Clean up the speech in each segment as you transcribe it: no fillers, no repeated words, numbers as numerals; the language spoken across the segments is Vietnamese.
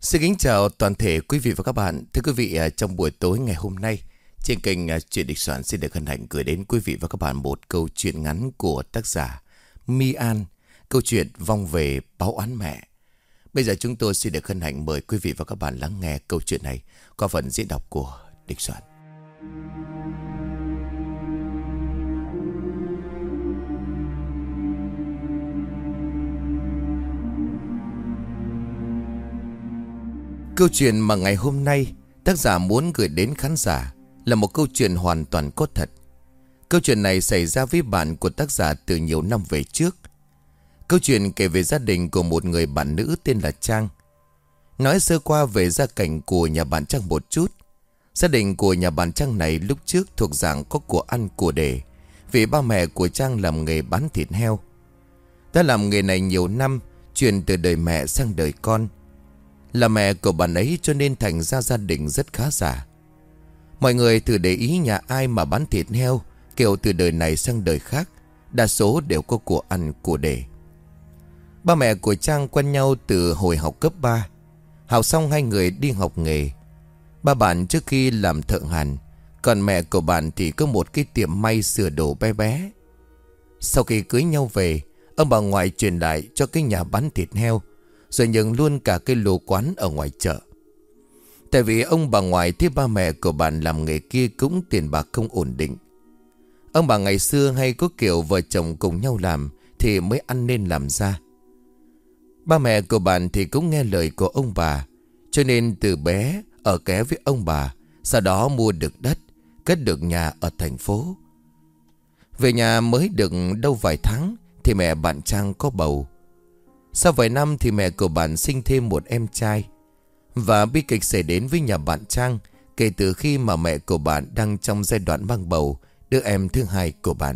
Xin kính chào toàn thể quý vị và các bạn. Thưa quý vị, trong buổi tối ngày hôm nay, trên kênh Chuyện Địch Soạn xin được hân hạnh gửi đến quý vị và các bạn một câu chuyện ngắn của tác giả My An, câu chuyện Vong về báo oán mẹ. Bây giờ chúng tôi xin được hân hạnh mời quý vị và các bạn lắng nghe câu chuyện này qua phần diễn đọc của Địch Soạn. Câu chuyện mà ngày hôm nay tác giả muốn gửi đến khán giả là một câu chuyện hoàn toàn có thật. Câu chuyện này xảy ra với bạn của tác giả từ nhiều năm về trước. Câu chuyện kể về gia đình của một người bạn nữ tên là Trang. Nói sơ qua về gia cảnh của nhà bạn Trang một chút. Gia đình của nhà bạn Trang này lúc trước thuộc dạng có của ăn của để, vì ba mẹ của Trang làm nghề bán thịt heo. Đã làm nghề này nhiều năm, truyền từ đời mẹ sang đời con. Là mẹ của bạn ấy cho nên thành ra gia đình rất khá giả. Mọi người thử để ý nhà ai mà bán thịt heo, kiểu từ đời này sang đời khác, đa số đều có của ăn của để. Ba mẹ của Trang quen nhau từ hồi học cấp 3. Học xong hai người đi học nghề. Ba bạn trước khi làm thợ hàn, còn mẹ của bạn thì có một cái tiệm may sửa đồ bé bé. Sau khi cưới nhau về, ông bà ngoại truyền lại cho cái nhà bán thịt heo, rồi nhận luôn cả cái lô quán ở ngoài chợ. Tại vì ông bà ngoại thấy ba mẹ của bạn làm nghề kia cũng tiền bạc không ổn định. Ông bà ngày xưa hay có kiểu vợ chồng cùng nhau làm thì mới ăn nên làm ra. Ba mẹ của bạn thì cũng nghe lời của ông bà, cho nên từ bé ở ké với ông bà, sau đó mua được đất, cất được nhà ở thành phố. Về nhà mới được đâu vài tháng thì mẹ bạn Trang có bầu. Sau vài năm thì mẹ của bạn sinh thêm một em trai. Và bi kịch xảy đến với nhà bạn Trang kể từ khi mà mẹ của bạn đang trong giai đoạn mang bầu đứa em thứ hai của bạn.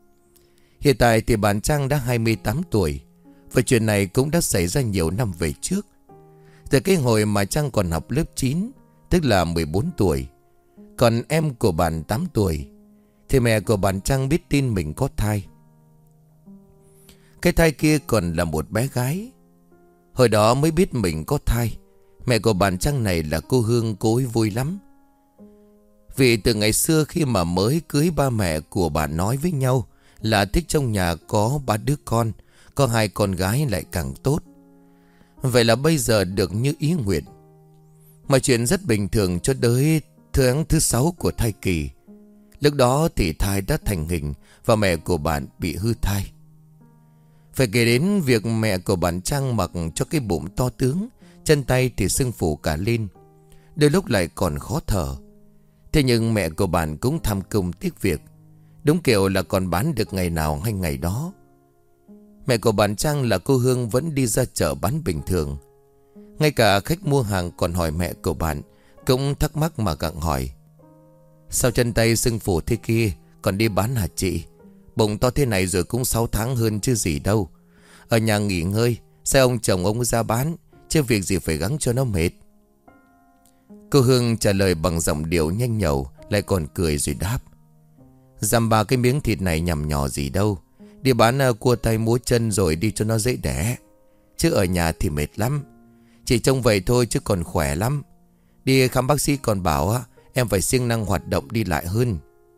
Hiện tại thì bạn Trang đã 28 tuổi. Và chuyện này cũng đã xảy ra nhiều năm về trước. Từ cái hồi mà Trang còn học lớp 9, tức là 14 tuổi. Còn em của bạn 8 tuổi, thì mẹ của bạn Trang biết tin mình có thai. Cái thai kia còn là một bé gái. Hồi đó mới biết mình có thai, mẹ của bạn Trang này là cô Hương, cô ấy vui lắm. Vì từ ngày xưa khi mà mới cưới, ba mẹ của bạn nói với nhau là thích trong nhà có 3 đứa con, có 2 con gái lại càng tốt. Vậy là bây giờ được như ý nguyện. Mọi chuyện rất bình thường cho tới tháng thứ 6 của thai kỳ. Lúc đó thì thai đã thành hình và mẹ của bạn bị hư thai. Phải kể đến việc mẹ của bạn Trang mặc cho cái bụng to tướng, chân tay thì sưng phù cả lên, đôi lúc lại còn khó thở. Thế nhưng mẹ của bạn cũng tham công tiếc việc, đúng kiểu là còn bán được ngày nào hay ngày đó. Mẹ của bạn Trang là cô Hương vẫn đi ra chợ bán bình thường. Ngay cả khách mua hàng còn hỏi mẹ của bạn, cũng thắc mắc mà gặng hỏi: sao chân tay sưng phù thế kia còn đi bán hả chị? Bụng to thế này rồi cũng 6 tháng hơn chứ gì đâu. Ở nhà nghỉ ngơi, sao ông chồng ông ra bán, chứ việc gì phải gắng cho nó mệt. Cô Hương trả lời bằng giọng điệu nhanh nhẩu, lại còn cười rồi đáp: dăm ba cái miếng thịt này nhằm nhỏ gì đâu, đi bán cua tay múa chân rồi đi cho nó dễ đẻ. Chứ ở nhà thì mệt lắm. Chỉ trông vậy thôi chứ còn khỏe lắm. Đi khám bác sĩ còn bảo em phải siêng năng hoạt động đi lại hơn.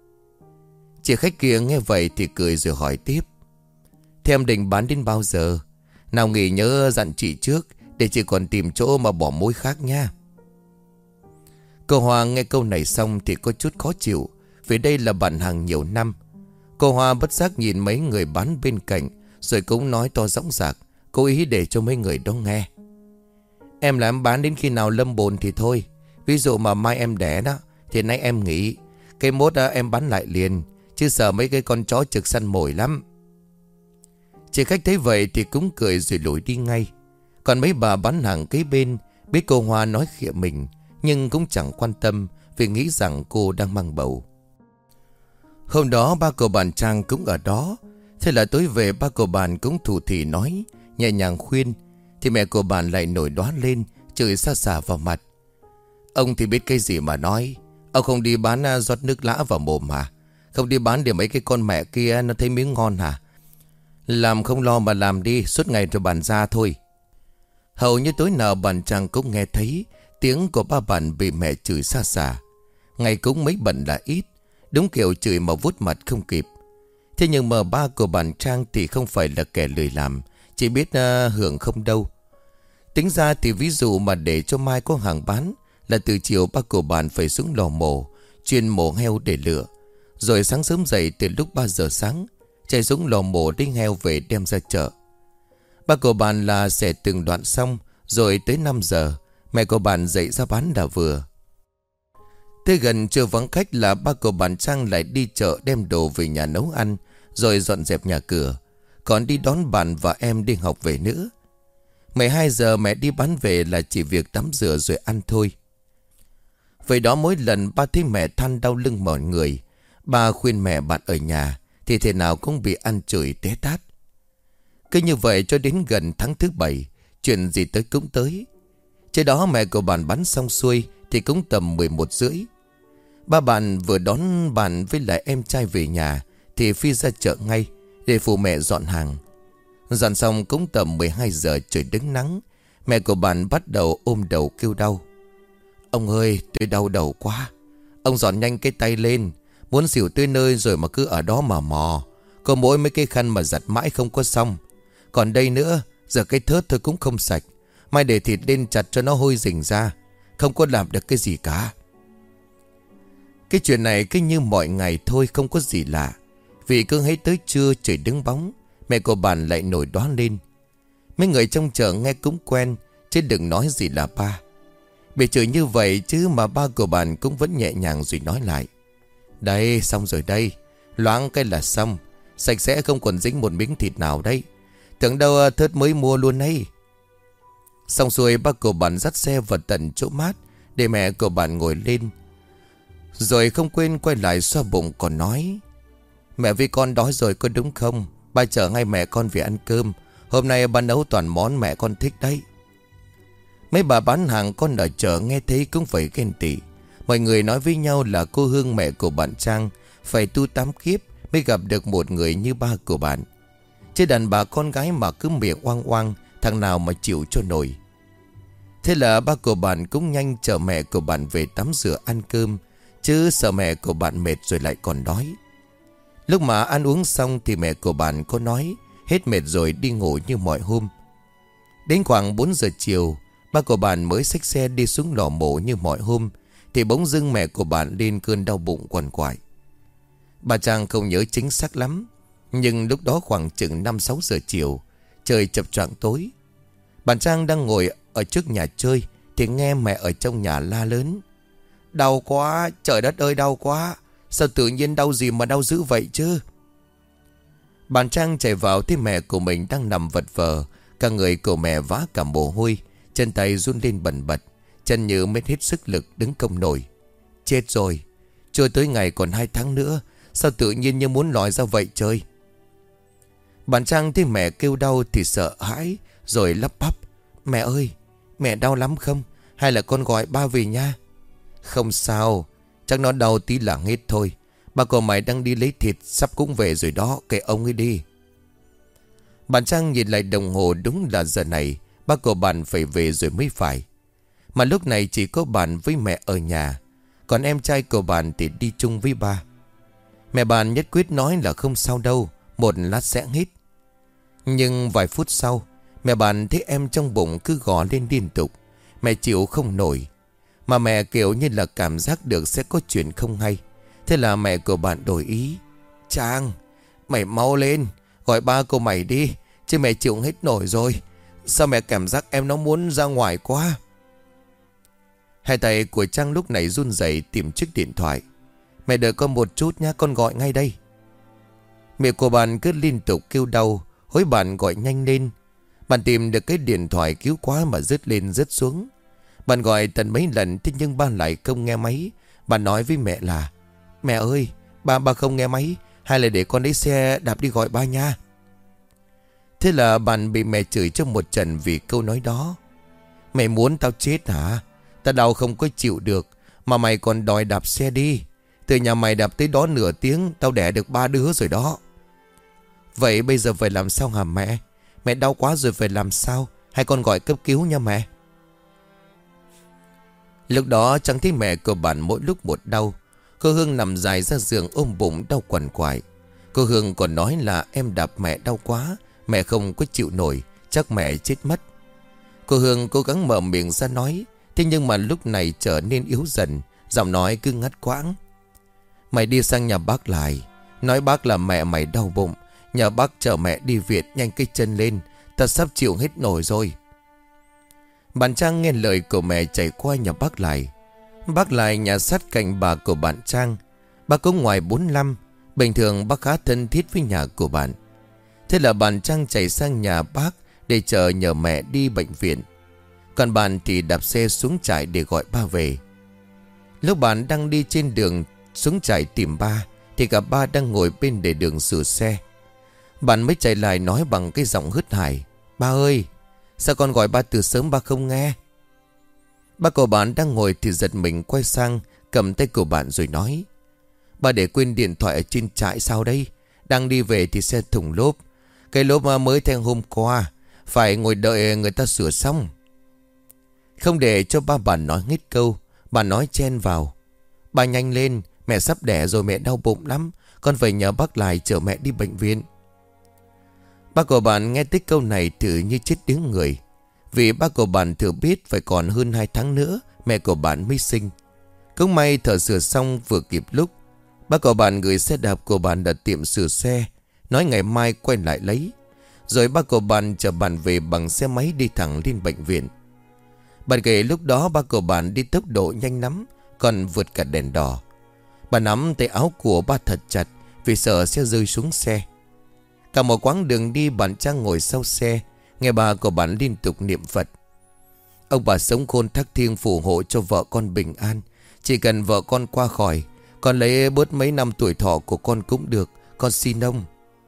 Chị khách kia nghe vậy thì cười rồi hỏi tiếp: thế em định bán đến bao giờ? Nào nghỉ nhớ dặn chị trước, để chị còn tìm chỗ mà bỏ mối khác nha. Cô Hoa nghe câu này xong thì có chút khó chịu, vì đây là bạn hàng nhiều năm. Cô Hoa bất giác nhìn mấy người bán bên cạnh, rồi cũng nói to dõng dạc, cố ý để cho mấy người đó nghe: em là em bán đến khi nào lâm bồn thì thôi. Ví dụ mà mai em đẻ đó thì nay em nghỉ, cái mốt em bán lại liền, chứ sợ mấy cái con chó trực săn mồi lắm. Chị khách thấy vậy thì cũng cười rồi lủi đi ngay. Còn mấy bà bán hàng kế bên biết cô Hoa nói khịa mình, nhưng cũng chẳng quan tâm, vì nghĩ rằng cô đang mang bầu. Hôm đó ba của bạn Trang cũng ở đó. Thế là tối về ba của bạn cũng thủ thỉ nói, nhẹ nhàng khuyên, thì mẹ của bạn lại nổi đoán lên, chửi xa xả vào mặt: ông thì biết cái gì mà nói. Ông không đi bán rót nước lã vào mồm hả? Không đi bán để mấy cái con mẹ kia nó thấy miếng ngon hả? Làm không lo mà làm đi, suốt ngày rồi bàn ra thôi. Hầu như tối nào bạn Trang cũng nghe thấy tiếng của ba bạn bị mẹ chửi xa xả. Ngày cũng mấy bận là ít, đúng kiểu chửi mà vuốt mặt không kịp. Thế nhưng mà ba của bạn Trang thì không phải là kẻ lười làm, chỉ biết hưởng không đâu. Tính ra thì ví dụ mà để cho mai có hàng bán là từ chiều ba của bạn phải xuống lò mổ, chuyên mổ heo để lựa. Rồi sáng sớm dậy từ lúc 3 giờ sáng, chạy xuống lò mổ đánh heo về đem ra chợ. Ba của bạn là sẽ từng đoạn xong, rồi tới 5 giờ, mẹ của bạn dậy ra bán đã vừa. Tới gần trưa vắng khách là ba của bạn Trang lại đi chợ đem đồ về nhà nấu ăn, rồi dọn dẹp nhà cửa, còn đi đón bạn và em đi học về nữa. 12 giờ mẹ đi bán về là chỉ việc tắm rửa rồi ăn thôi. Vậy đó mỗi lần ba thấy mẹ than đau lưng mỏi người, ba khuyên mẹ bạn ở nhà thì thế nào cũng bị ăn chửi té tát. Cứ như vậy cho đến gần tháng thứ 7, chuyện gì tới cũng tới. Trên đó mẹ của bạn bán xong xuôi thì cũng tầm 11 rưỡi. Ba bạn vừa đón bạn với lại em trai về nhà thì phi ra chợ ngay để phụ mẹ dọn hàng. Dọn xong cũng tầm 12 giờ trời đứng nắng, mẹ của bạn bắt đầu ôm đầu kêu đau. Ông ơi, tôi đau đầu quá. Ông dọn nhanh cái tay lên, muốn xỉu tới nơi rồi mà cứ ở đó mà mò. Có mỗi mấy cái khăn mà giặt mãi không có xong. Còn đây nữa, giờ cái thớt thôi cũng không sạch. Mai để thịt lên chặt cho nó hôi rình ra, không có làm được cái gì cả. Cái chuyện này cứ như mọi ngày thôi, không có gì lạ. Vì cứ thấy tới trưa trời đứng bóng, mẹ của bạn lại nổi đoá lên. Mấy người trong chợ nghe cũng quen, chứ đừng nói gì là ba. Bị chửi như vậy chứ mà ba của bạn cũng vẫn nhẹ nhàng rồi nói lại. Đây, xong rồi đây. Loáng cái là xong. Sạch sẽ không còn dính một miếng thịt nào đây. Tưởng đâu thớt mới mua luôn ấy. Xong xuôi ba của bạn dắt xe vào tận chỗ mát để mẹ của bạn ngồi lên. Rồi không quên quay lại xoa bụng còn nói. Mẹ với con đói rồi có đúng không? Ba chở ngay mẹ con về ăn cơm. Hôm nay ba nấu toàn món mẹ con thích đấy. Mấy bà bán hàng con ở chợ nghe thấy cũng phải ghen tị. Mọi người nói với nhau là cô Hương mẹ của bạn Trang phải tu 8 kiếp mới gặp được một người như ba của bạn. Chứ đàn bà con gái mà cứ miệng oang oang, thằng nào mà chịu cho nổi. Thế là ba của bạn cũng nhanh chở mẹ của bạn về tắm rửa ăn cơm, chứ sợ mẹ của bạn mệt rồi lại còn đói. Lúc mà ăn uống xong thì mẹ của bạn có nói hết mệt rồi đi ngủ như mọi hôm. Đến khoảng 4 giờ chiều, ba của bạn mới xách xe đi xuống lò mổ như mọi hôm, thì bỗng dưng mẹ của bạn lên cơn đau bụng quằn quại. Bà Trang không nhớ chính xác lắm, nhưng lúc đó khoảng chừng 5-6 giờ chiều, trời chập choạng tối. Bạn Trang đang ngồi ở trước nhà chơi thì nghe mẹ ở trong nhà la lớn. Đau quá, trời đất ơi đau quá. Sao tự nhiên đau gì mà đau dữ vậy chứ? Bạn Trang chạy vào thấy mẹ của mình đang nằm vật vờ. Cả người của mẹ vã cả mồ hôi, chân tay run lên bần bật, chân như mất hết sức lực đứng không nổi. Chết rồi, chưa tới ngày còn 2 tháng nữa, sao tự nhiên như muốn lòi ra vậy trời? Bạn Trang thấy mẹ kêu đau thì sợ hãi, rồi lắp bắp. Mẹ ơi, mẹ đau lắm không? Hay là con gọi ba về nha? Không sao, chắc nó đau tí là hết thôi. Ba của mày đang đi lấy thịt, sắp cũng về rồi đó, kệ ông ấy đi. Bạn Trang nhìn lại đồng hồ, đúng là giờ này ba của bạn phải về rồi mới phải. Mà lúc này chỉ có bạn với mẹ ở nhà, còn em trai của bạn thì đi chung với ba. Mẹ bạn nhất quyết nói là không sao đâu, một lát sẽ hết. Nhưng vài phút sau, mẹ bạn thấy em trong bụng cứ gõ lên liên tục. Mẹ chịu không nổi, mà mẹ kiểu như là cảm giác được sẽ có chuyện không hay. Thế là mẹ của bạn đổi ý. Trang, mày mau lên, gọi ba của mày đi, chứ mẹ chịu hết nổi rồi. Sao mẹ cảm giác em nó muốn ra ngoài quá? Hai tay của Trang lúc này run rẩy tìm chiếc điện thoại. Mẹ đợi con một chút nha, con gọi ngay đây. Mẹ của bạn cứ liên tục kêu đau, hối bạn gọi nhanh lên. Bạn tìm được cái điện thoại cứu quá mà rớt lên rớt xuống. Bạn gọi tận mấy lần thế nhưng ba lại không nghe máy. Bạn nói với mẹ là: Mẹ ơi, ba không nghe máy, hay là để con lấy xe đạp đi gọi ba nha. Thế là bạn bị mẹ chửi cho một trận vì câu nói đó. Mày muốn tao chết hả? Tao đau không có chịu được, mà mày còn đòi đạp xe đi. Từ nhà mày đạp tới đó nửa tiếng, tao đẻ được 3 đứa rồi đó. Vậy bây giờ phải làm sao hả mẹ? Mẹ đau quá rồi phải làm sao? Hay con gọi cấp cứu nha mẹ. Lúc đó Trang thấy mẹ của bạn mỗi lúc một đau. Cô Hương nằm dài ra giường ôm bụng đau quằn quại. Cô Hương còn nói là em đạp mẹ đau quá, mẹ không có chịu nổi, chắc mẹ chết mất. Cô Hương cố gắng mở miệng ra nói, thế nhưng mà lúc này trở nên yếu dần, giọng nói cứ ngắt quãng. Mày đi sang nhà bác lại, nói bác là mẹ mày đau bụng, nhờ bác chở mẹ đi viện nhanh cái chân lên, ta sắp chịu hết nổi rồi. Bạn Trang nghe lời của mẹ chạy qua nhà bác lại. Bác lại nhà sát cạnh bà của bạn Trang. Bác cũng ngoài 45, bình thường bác khá thân thiết với nhà của bạn. Thế là bạn Trang chạy sang nhà bác để chờ nhờ mẹ đi bệnh viện. Còn bạn thì đạp xe xuống trại để gọi ba về. Lúc bạn đang đi trên đường xuống trại tìm ba thì cả ba đang ngồi bên lề đường sửa xe. Bạn mới chạy lại nói bằng cái giọng hớt hải: Ba ơi, sao con gọi ba từ sớm ba không nghe? Ba của bạn đang ngồi thì giật mình quay sang, cầm tay của bạn rồi nói: Ba để quên điện thoại ở trên trại sao đây? Đang đi về thì xe thủng lốp. Cái lốp mới thay hôm qua, phải ngồi đợi người ta sửa xong. Không để cho ba bạn nói hết câu, bạn nói chen vào: Ba nhanh lên, mẹ sắp đẻ rồi, mẹ đau bụng lắm, con phải nhờ bác lại chở mẹ đi bệnh viện. Ba của bạn nghe tới câu này tự như chết tiếng người. Vì ba của bạn thừa biết phải còn hơn 2 tháng nữa mẹ của bạn mới sinh. Cũng may thợ sửa xong vừa kịp lúc. Ba của bạn gửi xe đạp của bạn đặt tiệm sửa xe, nói ngày mai quay lại lấy. Rồi ba của bạn chở bạn về bằng xe máy đi thẳng lên bệnh viện. Bạn kể lúc đó ba của bạn đi tốc độ nhanh lắm, còn vượt cả đèn đỏ. Bà nắm tay áo của ba thật chặt vì sợ sẽ rơi xuống xe. Cả một quãng đường đi bạn Trang ngồi sau xe, nghe bà của bạn liên tục niệm Phật: Ông bà sống khôn thác thiêng phù hộ cho vợ con bình an. Chỉ cần vợ con qua khỏi, con lấy bớt mấy năm tuổi thọ của con cũng được, con xin ông.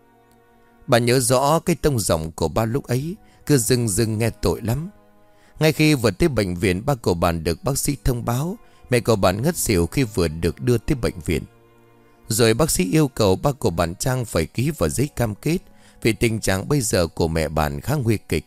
Bà nhớ rõ cái tông giọng của ba lúc ấy, cứ rưng rưng nghe tội lắm. Ngay khi vừa tới bệnh viện, ba của bạn được bác sĩ thông báo mẹ của bạn ngất xỉu khi vừa được đưa tới bệnh viện. Rồi bác sĩ yêu cầu ba của bạn Trang phải ký vào giấy cam kết vì tình trạng bây giờ của mẹ bạn khá nguy kịch.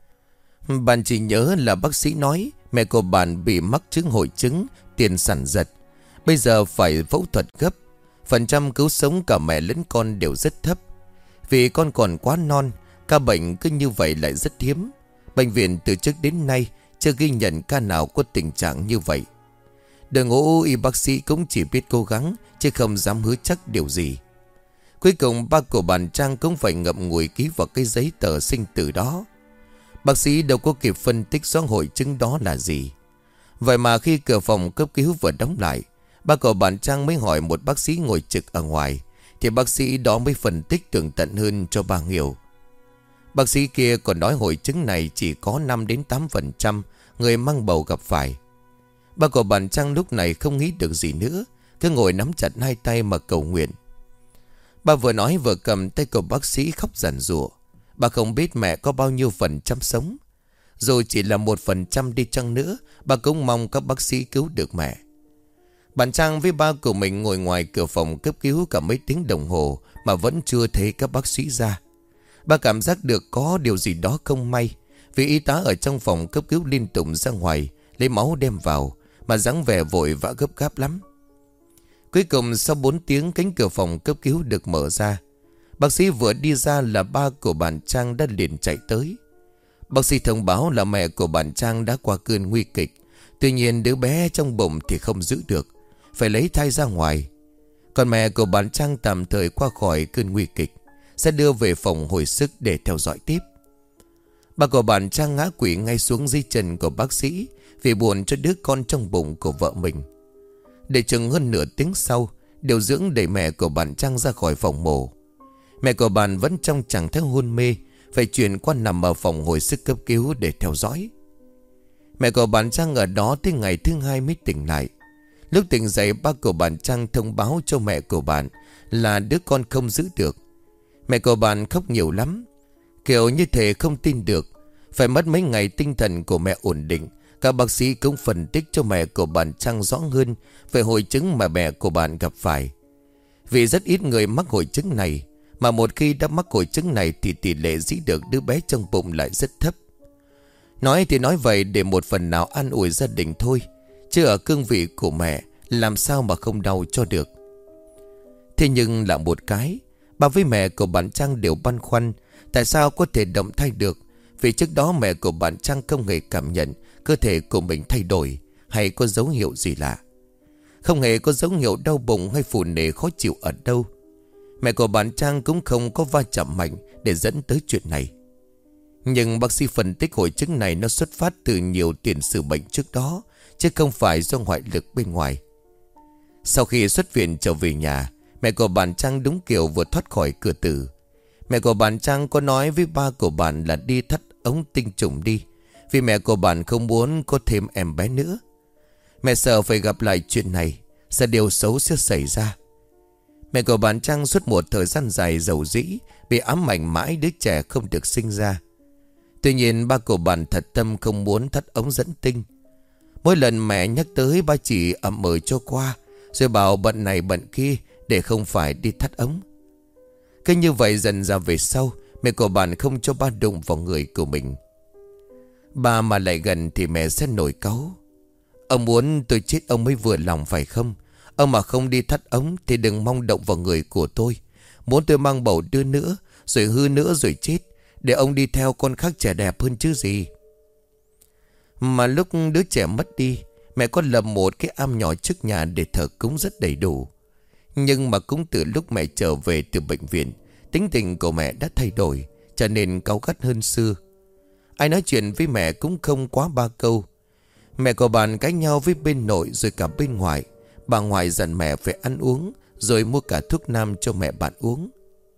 Bạn chỉ nhớ là bác sĩ nói mẹ của bạn bị mắc chứng hội chứng tiền sản giật, bây giờ phải phẫu thuật gấp. Phần trăm cứu sống cả mẹ lẫn con đều rất thấp. Vì con còn quá non, ca bệnh cứ như vậy lại rất hiếm. Bệnh viện từ trước đến nay chưa ghi nhận ca nào có tình trạng như vậy. Đội ngũ y bác sĩ cũng chỉ biết cố gắng chứ không dám hứa chắc điều gì. Cuối cùng ba của bạn Trang cũng phải ngậm ngùi ký vào cái giấy tờ sinh tử đó. Bác sĩ đâu có kịp phân tích rõ hội chứng đó là gì. Vậy mà khi cửa phòng cấp cứu vừa đóng lại, ba của bạn Trang mới hỏi một bác sĩ ngồi trực ở ngoài, thì bác sĩ đó mới phân tích tường tận hơn cho bà hiểu. Bác sĩ kia còn nói hội chứng này chỉ có 5-8% người mang bầu gặp phải. Ba của bạn Trang lúc này không nghĩ được gì nữa, cứ ngồi nắm chặt hai tay mà cầu nguyện. Bà vừa nói vừa cầm tay của bác sĩ khóc giàn giụa. Bà không biết mẹ có bao nhiêu phần trăm sống. Dù chỉ là 1% đi chăng nữa, bà cũng mong các bác sĩ cứu được mẹ. Bạn Trang với ba của mình ngồi ngoài cửa phòng cấp cứu cả mấy tiếng đồng hồ mà vẫn chưa thấy các bác sĩ ra. Bà cảm giác được có điều gì đó không may, vì y tá ở trong phòng cấp cứu liên tục ra ngoài lấy máu đem vào, mà dáng vẻ vội vã gấp gáp lắm. Cuối cùng sau 4 tiếng cánh cửa phòng cấp cứu được mở ra. Bác sĩ vừa đi ra là ba của bạn Trang đã liền chạy tới. Bác sĩ thông báo là mẹ của bạn Trang đã qua cơn nguy kịch. Tuy nhiên đứa bé trong bụng thì không giữ được, phải lấy thai ra ngoài. Còn mẹ của bạn Trang tạm thời qua khỏi cơn nguy kịch, sẽ đưa về phòng hồi sức để theo dõi tiếp. Bà của bạn Trang ngã quỵ ngay xuống dưới chân của bác sĩ vì buồn cho đứa con trong bụng của vợ mình. Để chừng hơn nửa tiếng sau, điều dưỡng đẩy mẹ của bạn Trang ra khỏi phòng mổ. Mẹ của bạn vẫn trong trạng thái hôn mê, phải chuyển qua nằm ở phòng hồi sức cấp cứu để theo dõi. Mẹ của bạn Trang ở đó tới ngày thứ 2 mới tỉnh lại. Lúc tỉnh dậy, ba của bạn Trang thông báo cho mẹ của bạn là đứa con không giữ được. Mẹ của bạn khóc nhiều lắm, kiểu như thể không tin được. Phải mất mấy ngày tinh thần của mẹ ổn định, các bác sĩ cũng phân tích cho mẹ của bạn Trang rõ hơn về hội chứng mà mẹ của bạn gặp phải. Vì rất ít người mắc hội chứng này, mà một khi đã mắc hội chứng này thì tỷ lệ giữ được đứa bé trong bụng lại rất thấp. Nói thì nói vậy để một phần nào an ủi gia đình thôi, chứ ở cương vị của mẹ làm sao mà không đau cho được. Thế nhưng là một cái, bà với mẹ của bạn Trang đều băn khoăn tại sao có thể động thai được. Vì trước đó mẹ của bạn Trang không hề cảm nhận cơ thể của mình thay đổi hay có dấu hiệu gì lạ. Không hề có dấu hiệu đau bụng hay phù nề khó chịu ở đâu. Mẹ của bạn Trang cũng không có va chạm mạnh để dẫn tới chuyện này. Nhưng bác sĩ phân tích hội chứng này nó xuất phát từ nhiều tiền sử bệnh trước đó, chứ không phải do ngoại lực bên ngoài. Sau khi xuất viện trở về nhà, mẹ của bạn Trang đúng kiểu vừa thoát khỏi cửa tử. Mẹ của bạn Trang có nói với ba của bạn là đi thắt ống tinh trùng đi, vì mẹ của bạn không muốn có thêm em bé nữa. Mẹ sợ phải gặp lại chuyện này, sợ điều xấu sẽ xảy ra. Mẹ của bạn Trang suốt một thời gian dài dầu dĩ bị ám ảnh mãi đứa trẻ không được sinh ra. Tuy nhiên ba của bạn thật tâm không muốn thắt ống dẫn tinh. Mỗi lần mẹ nhắc tới ba chỉ ậm ừ cho qua, rồi bảo bận này bận kia để không phải đi thắt ống. Cứ như vậy dần ra về sau, mẹ của bạn không cho ba đụng vào người của mình. Ba mà lại gần thì mẹ sẽ nổi cáu. Ông muốn tôi chết ông mới vừa lòng phải không? Ông mà không đi thắt ống thì đừng mong động vào người của tôi. Muốn tôi mang bầu đưa nữa, rồi hư nữa rồi chết, để ông đi theo con khác trẻ đẹp hơn chứ gì. Mà lúc đứa trẻ mất đi, mẹ có lập một cái am nhỏ trước nhà để thờ cúng rất đầy đủ. Nhưng mà cũng từ lúc mẹ trở về từ bệnh viện, tính tình của mẹ đã thay đổi, trở nên cáu gắt hơn xưa. Ai nói chuyện với mẹ cũng không quá ba câu. Mẹ của bạn cãi nhau với bên nội rồi cả bên ngoại. Bà ngoại dặn mẹ phải ăn uống, rồi mua cả thuốc nam cho mẹ bạn uống.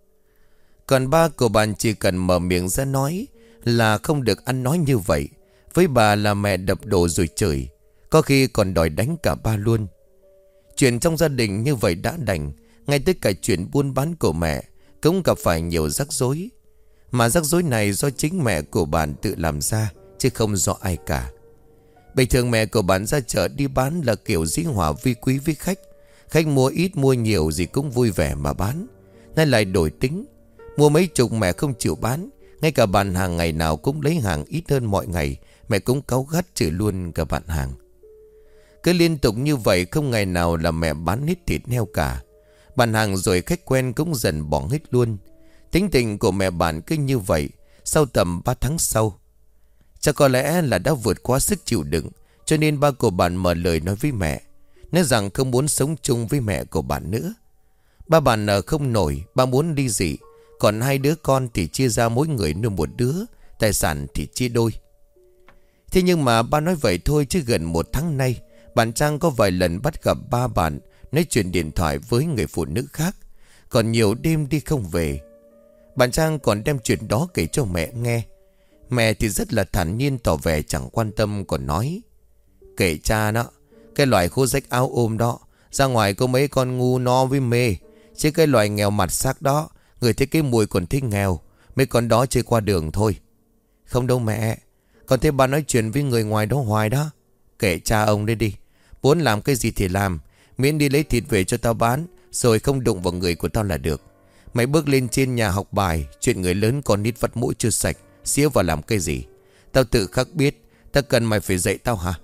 Còn ba của bạn chỉ cần mở miệng ra nói là không được ăn nói như vậy. Với bà là mẹ đập đồ rồi chửi, có khi còn đòi đánh cả ba luôn. Chuyện trong gia đình như vậy đã đành, ngay tới cả chuyện buôn bán của mẹ cũng gặp phải nhiều rắc rối. Mà rắc rối này do chính mẹ của bạn tự làm ra, chứ không do ai cả. Bình thường mẹ của bạn ra chợ đi bán là kiểu dĩ hòa vi quý với khách. Khách mua ít mua nhiều gì cũng vui vẻ mà bán. Nay lại đổi tính, mua mấy chục mẹ không chịu bán. Ngay cả bạn hàng ngày nào cũng lấy hàng ít hơn mọi ngày, mẹ cũng cáu gắt chửi luôn cả bạn hàng. Cứ liên tục như vậy không ngày nào là mẹ bán hết thịt heo cả. Bạn hàng rồi khách quen cũng dần bỏ hết luôn. Tính tình của mẹ bạn cứ như vậy. Sau tầm 3 tháng sau, chắc có lẽ là đã vượt quá sức chịu đựng, cho nên ba của bạn mở lời nói với mẹ, nói rằng không muốn sống chung với mẹ của bạn nữa. Ba bạn nợ không nổi, ba muốn ly dị. Còn hai đứa con thì chia ra mỗi người nuôi một đứa, tài sản thì chia đôi. Thế nhưng mà ba nói vậy thôi, chứ gần 1 tháng nay bạn Trang có vài lần bắt gặp ba bạn nói chuyện điện thoại với người phụ nữ khác. Còn nhiều đêm đi không về. Bạn Trang còn đem chuyện đó kể cho mẹ nghe. Mẹ thì rất là thản nhiên tỏ vẻ chẳng quan tâm, còn nói: kể cha nó, cái loại khô rách áo ôm đó, ra ngoài có mấy con ngu no với mê. Chứ cái loại nghèo mặt xác đó, người thấy cái mùi còn thích nghèo. Mấy con đó chơi qua đường thôi. Không đâu mẹ, còn thấy ba nói chuyện với người ngoài đó hoài đó. Kệ cha ông đấy đi, muốn làm cái gì thì làm, miễn đi lấy thịt về cho tao bán, rồi không đụng vào người của tao là được. Mày bước lên trên nhà học bài, chuyện người lớn còn nít vắt mũi chưa sạch, xía vào làm cái gì? Tao tự khắc biết, tao cần mày phải dạy tao hả?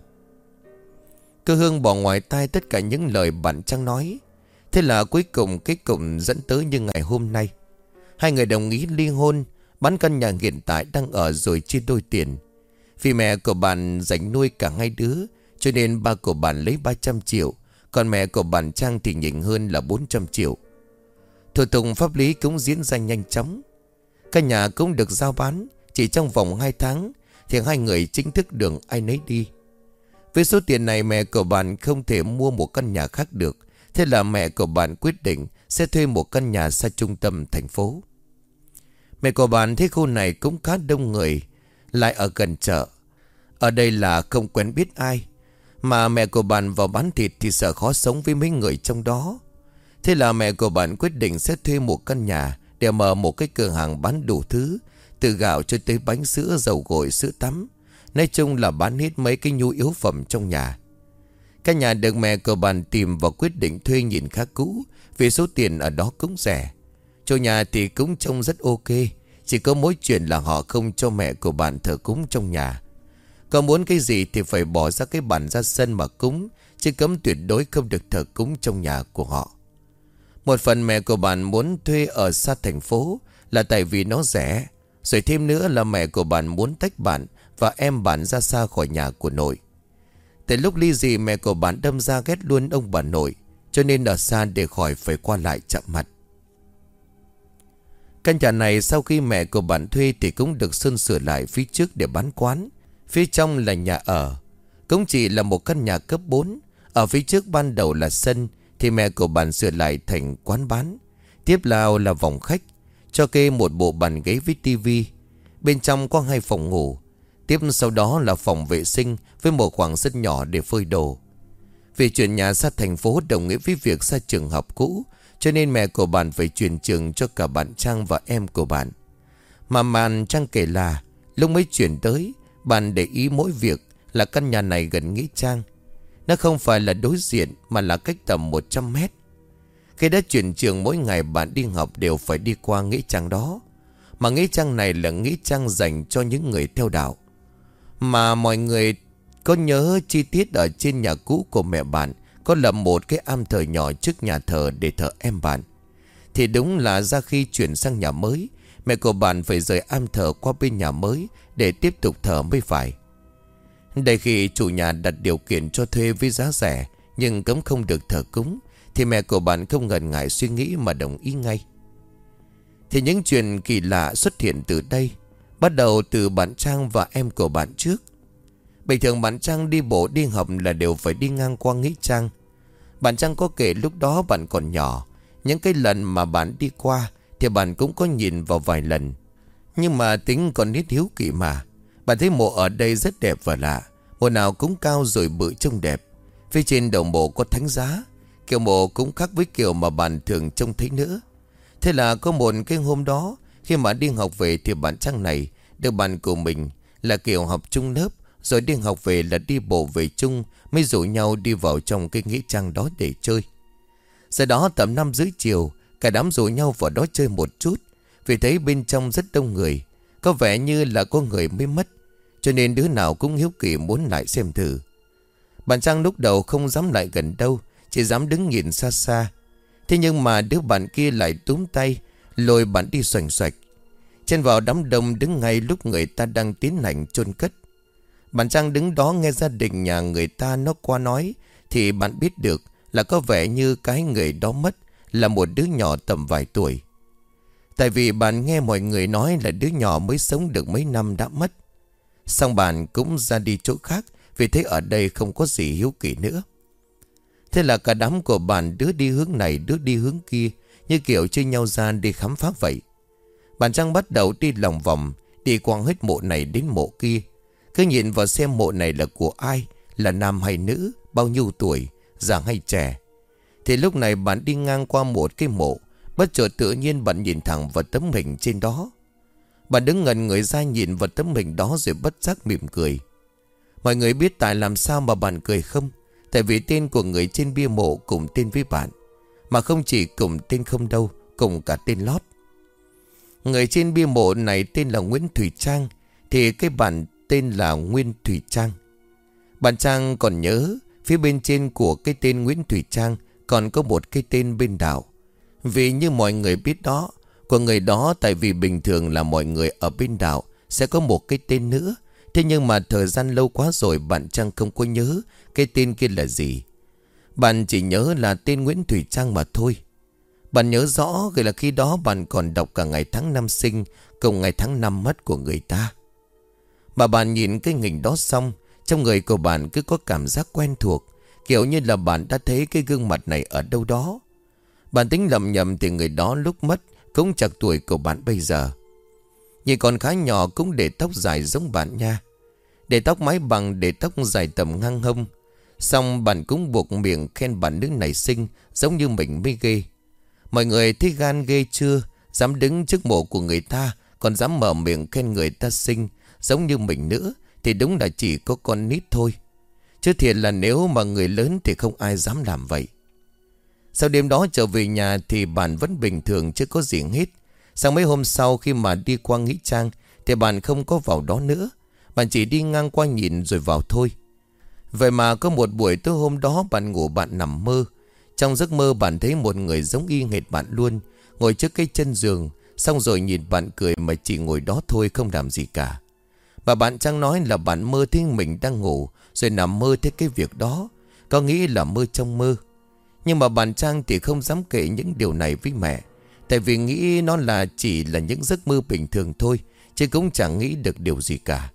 Cơ Hương bỏ ngoài tai tất cả những lời bạn Trang nói. Thế là cuối cùng kết cục dẫn tới như ngày hôm nay. Hai người đồng ý ly hôn, bán căn nhà hiện tại đang ở rồi chia đôi tiền. Vì mẹ của bạn dành nuôi cả hai đứa, cho nên ba của bạn lấy 300 triệu, còn mẹ của bạn Trang thì nhỉnh hơn là 400 triệu. Thủ tục pháp lý cũng diễn ra nhanh chóng. Căn nhà cũng được giao bán. Chỉ trong vòng 2 tháng thì hai người chính thức đường ai nấy đi. Với số tiền này mẹ của bạn không thể mua một căn nhà khác được. Thế là mẹ của bạn quyết định sẽ thuê một căn nhà xa trung tâm thành phố. Mẹ của bạn thấy khu này cũng khá đông người, lại ở gần chợ. Ở đây là không quen biết ai. Mà mẹ của bạn vào bán thịt thì sợ khó sống với mấy người trong đó. Thế là mẹ của bạn quyết định sẽ thuê một căn nhà để mở một cái cửa hàng bán đủ thứ, từ gạo cho tới bánh sữa, dầu gội, sữa tắm. Nói chung là bán hết mấy cái nhu yếu phẩm trong nhà. Căn nhà được mẹ của bạn tìm và quyết định thuê nhìn khá cũ, vì số tiền ở đó cũng rẻ. Chỗ nhà thì cũng trông rất ok. Chỉ có mỗi chuyện là họ không cho mẹ của bạn thờ cúng trong nhà. Có muốn cái gì thì phải bỏ ra cái bản ra sân mà cúng, chứ cấm tuyệt đối không được thờ cúng trong nhà của họ. Một phần mẹ của bạn muốn thuê ở xa thành phố là tại vì nó rẻ. Rồi thêm nữa là mẹ của bạn muốn tách bạn và em bạn ra xa khỏi nhà của nội. Từ lúc ly dị, mẹ của bạn đâm ra ghét luôn ông bà nội, cho nên ở xa để khỏi phải qua lại chạm mặt. Căn nhà này sau khi mẹ của bạn thuê thì cũng được sơn sửa lại phía trước để bán quán. Phía trong là nhà ở, cũng chỉ là một căn nhà cấp 4. Ở phía trước ban đầu là sân, thì mẹ của bạn sửa lại thành quán bán. Tiếp lao là phòng khách, cho kê một bộ bàn ghế với tivi. Bên trong có 2 phòng ngủ. Tiếp sau đó là phòng vệ sinh với một khoảng sân nhỏ để phơi đồ. Vì chuyển nhà xa thành phố đồng nghĩa với việc xa trường học cũ, cho nên mẹ của bạn phải chuyển trường cho cả bạn Trang và em của bạn. Mà Trang kể là lúc mới chuyển tới, bạn để ý mỗi việc là căn nhà này gần nghĩa trang. Nó không phải là đối diện mà là cách tầm 100 mét. Khi đã chuyển trường, mỗi ngày bạn đi học đều phải đi qua nghĩa trang đó. Mà nghĩa trang này là nghĩa trang dành cho những người theo đạo. Mà mọi người có nhớ chi tiết ở trên nhà cũ của mẹ bạn có lập một cái am thờ nhỏ trước nhà thờ để thờ em bạn. Thì đúng là ra khi chuyển sang nhà mới, mẹ của bạn phải rời am thờ qua bên nhà mới để tiếp tục thờ mới phải. Đây khi chủ nhà đặt điều kiện cho thuê với giá rẻ nhưng cấm không được thờ cúng, thì mẹ của bạn không ngần ngại suy nghĩ mà đồng ý ngay. Thì những chuyện kỳ lạ xuất hiện từ đây, bắt đầu từ bạn Trang và em của bạn trước. Bình thường bạn Trang đi bộ đi học là đều phải đi ngang qua nghĩa trang. Bạn Trang có kể lúc đó bạn còn nhỏ, những cái lần mà bạn đi qua thì bạn cũng có nhìn vào vài lần. Nhưng mà tính còn nít hiếu kỳ mà, bạn thấy mộ ở đây rất đẹp và lạ. Mộ nào cũng cao rồi bự trông đẹp. Phía trên đầu mộ có thánh giá. Kiểu mộ cũng khác với kiểu mà bạn thường trông thấy nữa. Thế là có một cái hôm đó, khi mà đi học về thì bạn Trang này được bạn của mình là kiểu học chung lớp, rồi đi học về là đi bộ về chung, mới rủ nhau đi vào trong cái nghĩa trang đó để chơi. Sau đó tầm 5 rưỡi chiều, cả đám rủ nhau vào đó chơi một chút. Vì thấy bên trong rất đông người, có vẻ như là có người mới mất, cho nên đứa nào cũng hiếu kỳ muốn lại xem thử. Bạn Trang lúc đầu không dám lại gần đâu, chỉ dám đứng nhìn xa xa. Thế nhưng mà đứa bạn kia lại túm tay lôi bạn đi xoành xoạch, chen vào đám đông đứng ngay lúc người ta đang tiến hành chôn cất. Bạn Trang đứng đó nghe gia đình nhà người ta nó qua nói, thì bạn biết được là có vẻ như cái người đó mất là một đứa nhỏ tầm vài tuổi. Tại vì bạn nghe mọi người nói là đứa nhỏ mới sống được mấy năm đã mất. Xong bạn cũng ra đi chỗ khác, vì thấy ở đây không có gì hiếu kỳ nữa. Thế là cả đám của bạn, đứa đi hướng này đứa đi hướng kia, như kiểu chia nhau ra đi khám phá vậy. Bạn Trang bắt đầu đi lòng vòng, đi qua hết mộ này đến mộ kia. Cứ nhìn vào xem mộ này là của ai, là nam hay nữ, bao nhiêu tuổi, già hay trẻ. Thì lúc này bạn đi ngang qua một cái mộ, bất chợt tự nhiên bạn nhìn thẳng vào tấm hình trên đó. Bạn đứng ngẩn người ra nhìn vào tấm hình đó rồi bất giác mỉm cười. Mọi người biết tại làm sao mà bạn cười không? Tại vì tên của người trên bia mộ cùng tên với bạn. Mà không chỉ cùng tên không đâu, cùng cả tên lót. Người trên bia mộ này tên là Nguyễn Thủy Trang, thì cái bạn tên là Nguyên Thủy Trang. Bạn Trang còn nhớ phía bên trên của cái tên Nguyễn Thủy Trang còn có một cái tên bên đảo. Vì như mọi người biết đó, của người đó, tại vì bình thường là mọi người ở bên đảo sẽ có một cái tên nữa. Thế nhưng mà thời gian lâu quá rồi bạn Trang không có nhớ cái tên kia là gì. Bạn chỉ nhớ là tên Nguyễn Thủy Trang mà thôi. Bạn nhớ rõ là khi đó bạn còn đọc cả ngày tháng năm sinh cùng ngày tháng năm mất của người ta. Mà bạn nhìn cái hình đó xong, trong người của bạn cứ có cảm giác quen thuộc, kiểu như là bạn đã thấy cái gương mặt này ở đâu đó. Bạn tính lầm nhầm thì người đó lúc mất cũng chạc tuổi của bạn bây giờ. Nhìn còn khá nhỏ cũng để tóc dài giống bạn nha. Để tóc mái bằng, để tóc dài tầm ngang hông. Xong bạn cũng buộc miệng khen bạn nữ này xinh, giống như mình mới ghê. Mọi người thấy gan ghê chưa? Dám đứng trước mộ của người ta, còn dám mở miệng khen người ta xinh, giống như mình nữa, thì đúng là chỉ có con nít thôi. Chứ thiệt là nếu mà người lớn thì không ai dám làm vậy. Sau đêm đó trở về nhà thì bạn vẫn bình thường chứ có gì hết. Sang mấy hôm sau khi mà đi qua nghĩa trang thì bạn không có vào đó nữa. Bạn chỉ đi ngang qua nhìn rồi vào thôi. Vậy mà có một buổi tối hôm đó bạn ngủ bạn nằm mơ. Trong giấc mơ bạn thấy một người giống y hệt bạn luôn, ngồi trước cái chân giường. Xong rồi nhìn bạn cười mà chỉ ngồi đó thôi, không làm gì cả. Và bạn Trang nói là bạn mơ thấy mình đang ngủ, rồi nằm mơ thấy cái việc đó, có nghĩ là mơ trong mơ. Nhưng mà bạn Trang thì không dám kể những điều này với mẹ, tại vì nghĩ nó chỉ là những giấc mơ bình thường thôi, chứ cũng chẳng nghĩ được điều gì cả.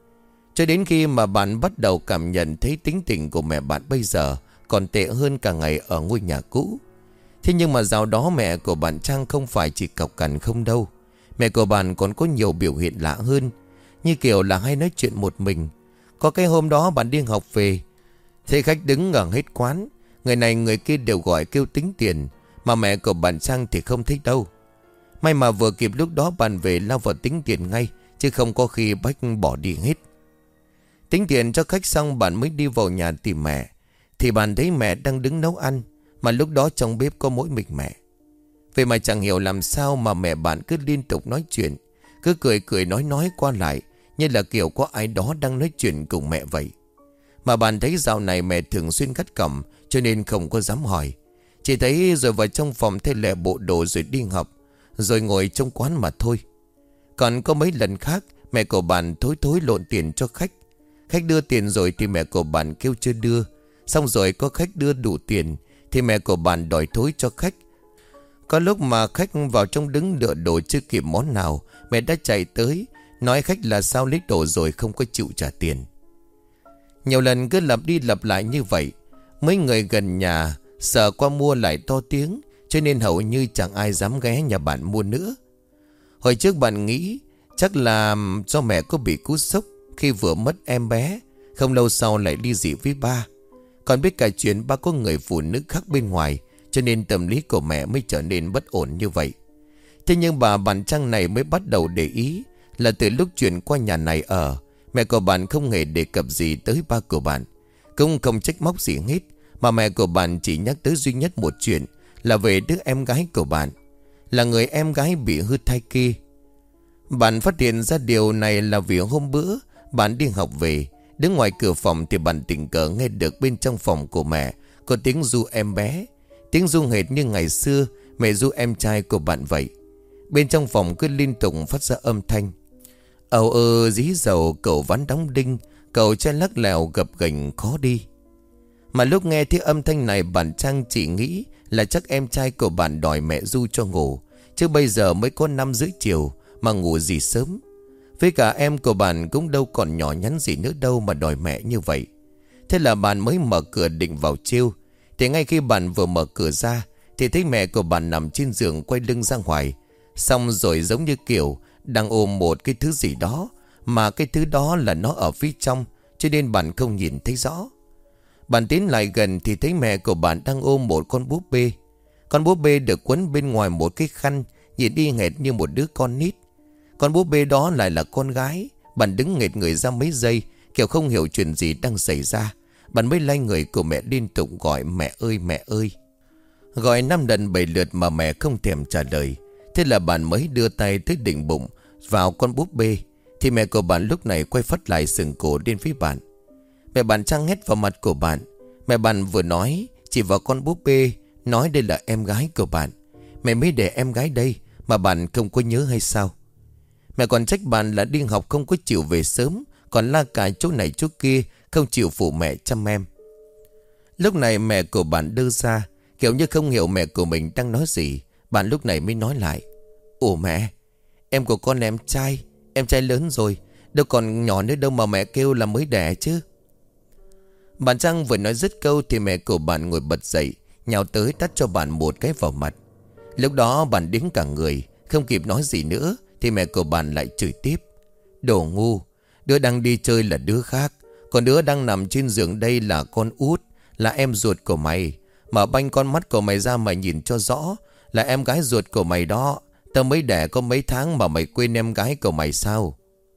Cho đến khi mà bạn bắt đầu cảm nhận thấy tính tình của mẹ bạn bây giờ còn tệ hơn cả ngày ở ngôi nhà cũ. Thế nhưng mà dạo đó mẹ của bạn Trang không phải chỉ cọc cằn không đâu. Mẹ của bạn còn có nhiều biểu hiện lạ hơn, như kiểu là hay nói chuyện một mình. Có cái hôm đó bạn đi học về, thấy khách đứng ở hết quán, người này người kia đều gọi kêu tính tiền, mà mẹ của bạn Trang thì không thích đâu. May mà vừa kịp lúc đó bạn về lao vào tính tiền ngay, chứ không có khi bách bỏ đi hết. Tính tiền cho khách xong bạn mới đi vào nhà tìm mẹ, thì bạn thấy mẹ đang đứng nấu ăn, mà lúc đó trong bếp có mỗi mình mẹ. Vậy mà chẳng hiểu làm sao mà mẹ bạn cứ liên tục nói chuyện, cứ cười cười nói qua lại, như là kiểu có ai đó đang nói chuyện cùng mẹ vậy. Mà bạn thấy dạo này mẹ thường xuyên gắt cổng, cho nên không có dám hỏi. Chỉ thấy rồi vào trong phòng thay lẹ bộ đồ rồi đi học, rồi ngồi trong quán mà thôi. Còn có mấy lần khác mẹ của bạn thối lộn tiền cho khách. Khách đưa tiền rồi thì mẹ của bạn kêu chưa đưa. Xong rồi có khách đưa đủ tiền thì mẹ của bạn đòi thối cho khách. Có lúc mà khách vào trong đứng lựa đồ chưa kịp món nào, mẹ đã chạy tới nói khách là sao lấy đồ rồi không có chịu trả tiền. Nhiều lần cứ lặp đi lặp lại như vậy. Mấy người gần nhà sợ qua mua lại to tiếng, cho nên hầu như chẳng ai dám ghé nhà bạn mua nữa. Hồi trước bạn nghĩ chắc là do mẹ có bị cú sốc khi vừa mất em bé, không lâu sau lại ly dị với ba. Còn biết cả chuyện ba có người phụ nữ khác bên ngoài, cho nên tâm lý của mẹ mới trở nên bất ổn như vậy. Thế nhưng bạn Trang này mới bắt đầu để ý là từ lúc chuyển qua nhà này ở, mẹ của bạn không hề đề cập gì tới ba của bạn, cũng không trách móc gì hết. Mà mẹ của bạn chỉ nhắc tới duy nhất một chuyện, là về đứa em gái của bạn, là người em gái bị hư thai kia. Bạn phát hiện ra điều này là vì hôm bữa bạn đi học về, đứng ngoài cửa phòng thì bạn tình cờ nghe được bên trong phòng của mẹ có tiếng ru em bé. Tiếng ru hệt như ngày xưa mẹ ru em trai của bạn vậy. Bên trong phòng cứ liên tục phát ra âm thanh ầu ơ dí dầu, cậu ván đóng đinh, cậu trai lắc lèo gập ghềnh khó đi. Mà lúc nghe thấy âm thanh này, bạn Trang chỉ nghĩ là chắc em trai của bạn đòi mẹ ru cho ngủ, chứ bây giờ mới có 5:30 chiều mà ngủ gì sớm. Với cả em của bạn cũng đâu còn nhỏ nhắn gì nữa đâu mà đòi mẹ như vậy. Thế là bạn mới mở cửa định vào trêu, thì ngay khi bạn vừa mở cửa ra thì thấy mẹ của bạn nằm trên giường quay lưng ra ngoài, xong rồi giống như kiểu đang ôm một cái thứ gì đó, mà cái thứ đó là nó ở phía trong, cho nên bạn không nhìn thấy rõ. Bạn tiến lại gần thì thấy mẹ của bạn đang ôm một con búp bê. Con búp bê được quấn bên ngoài một cái khăn, nhìn đi hệt như một đứa con nít. Con búp bê đó lại là con gái. Bạn đứng nghệt người ra mấy giây, kiểu không hiểu chuyện gì đang xảy ra. Bạn mới lay người của mẹ liên tục gọi mẹ ơi mẹ ơi. Gọi 5 lần 7 lượt mà mẹ không thèm trả lời. Thế là bạn mới đưa tay tới đỉnh bụng vào con búp bê, thì mẹ của bạn lúc này quay phắt lại sừng cổ đến phía bạn. Mẹ bạn Trang hét vào mặt của bạn. Mẹ bạn vừa nói chỉ vào con búp bê, nói đây là em gái của bạn. Mẹ mới để em gái đây mà bạn không có nhớ hay sao? Mẹ còn trách bạn là đi học không có chịu về sớm, còn la cài chỗ này chỗ kia, không chịu phụ mẹ chăm em. Lúc này mẹ của bạn đơ ra, kiểu như không hiểu mẹ của mình đang nói gì. Bạn lúc này mới nói lại: ủa mẹ, em của con là em trai lớn rồi, đâu còn nhỏ nữa đâu mà mẹ kêu là mới đẻ chứ. Bạn Trang vừa nói dứt câu thì mẹ của bạn ngồi bật dậy, nhào tới tát cho bạn một cái vào mặt. Lúc đó bạn đứng cả người, không kịp nói gì nữa thì mẹ của bạn lại chửi tiếp: đồ ngu, đứa đang đi chơi là đứa khác, còn đứa đang nằm trên giường đây là con út, là em ruột của mày. Mở banh con mắt của mày ra mà nhìn cho rõ, là em gái ruột của mày đó. Tao mới đẻ có mấy tháng mà mày quên em gái của mày sao?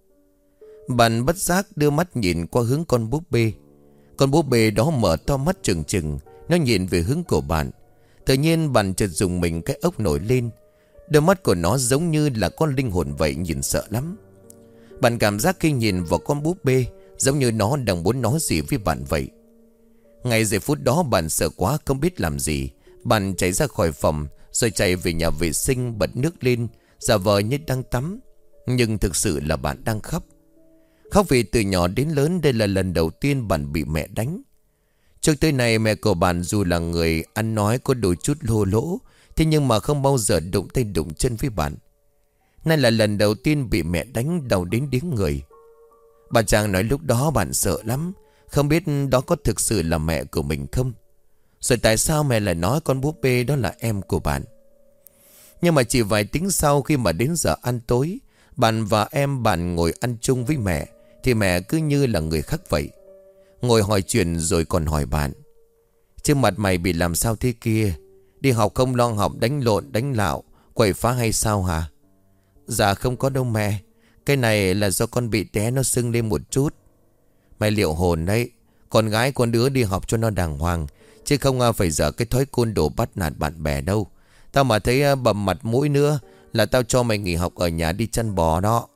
Bạn bất giác đưa mắt nhìn qua hướng con búp bê. Con búp bê đó mở to mắt trừng trừng, nó nhìn về hướng của bạn. Tự nhiên bạn chợt dùng mình cái ốc nổi lên. Đôi mắt của nó giống như là con linh hồn vậy, nhìn sợ lắm. Bạn cảm giác khi nhìn vào con búp bê giống như nó đang muốn nói gì với bạn vậy. Ngay giây phút đó bạn sợ quá không biết làm gì. Bạn chạy ra khỏi phòng rồi chạy về nhà vệ sinh, bật nước lên, giả vờ như đang tắm. Nhưng thực sự là bạn đang khóc. Khóc vì từ nhỏ đến lớn đây là lần đầu tiên bạn bị mẹ đánh. Trước tới nay mẹ của bạn dù là người ăn nói có đôi chút lô lỗ, thế nhưng mà không bao giờ đụng tay đụng chân với bạn. Nay là lần đầu tiên bị mẹ đánh đau đến điếng người. Bà Trang nói lúc đó bạn sợ lắm, không biết đó có thực sự là mẹ của mình không. Rồi tại sao mẹ lại nói con búp bê đó là em của bạn. Nhưng mà chỉ vài tiếng sau khi mà đến giờ ăn tối, bạn và em bạn ngồi ăn chung với mẹ, thì mẹ cứ như là người khác vậy. Ngồi hỏi chuyện rồi còn hỏi bạn: chứ mặt mày bị làm sao thế kia? Đi học không lo học, đánh lộn đánh lạo, quậy phá hay sao hả? Dạ không có đâu mẹ. Cái này là do con bị té nó sưng lên một chút. Mày liệu hồn đấy. Con gái con đứa đi học cho nó đàng hoàng, chứ không phải dở cái thói côn đồ bắt nạt bạn bè đâu. Tao mà thấy bầm mặt mũi nữa là tao cho mày nghỉ học ở nhà đi chăn bò đó.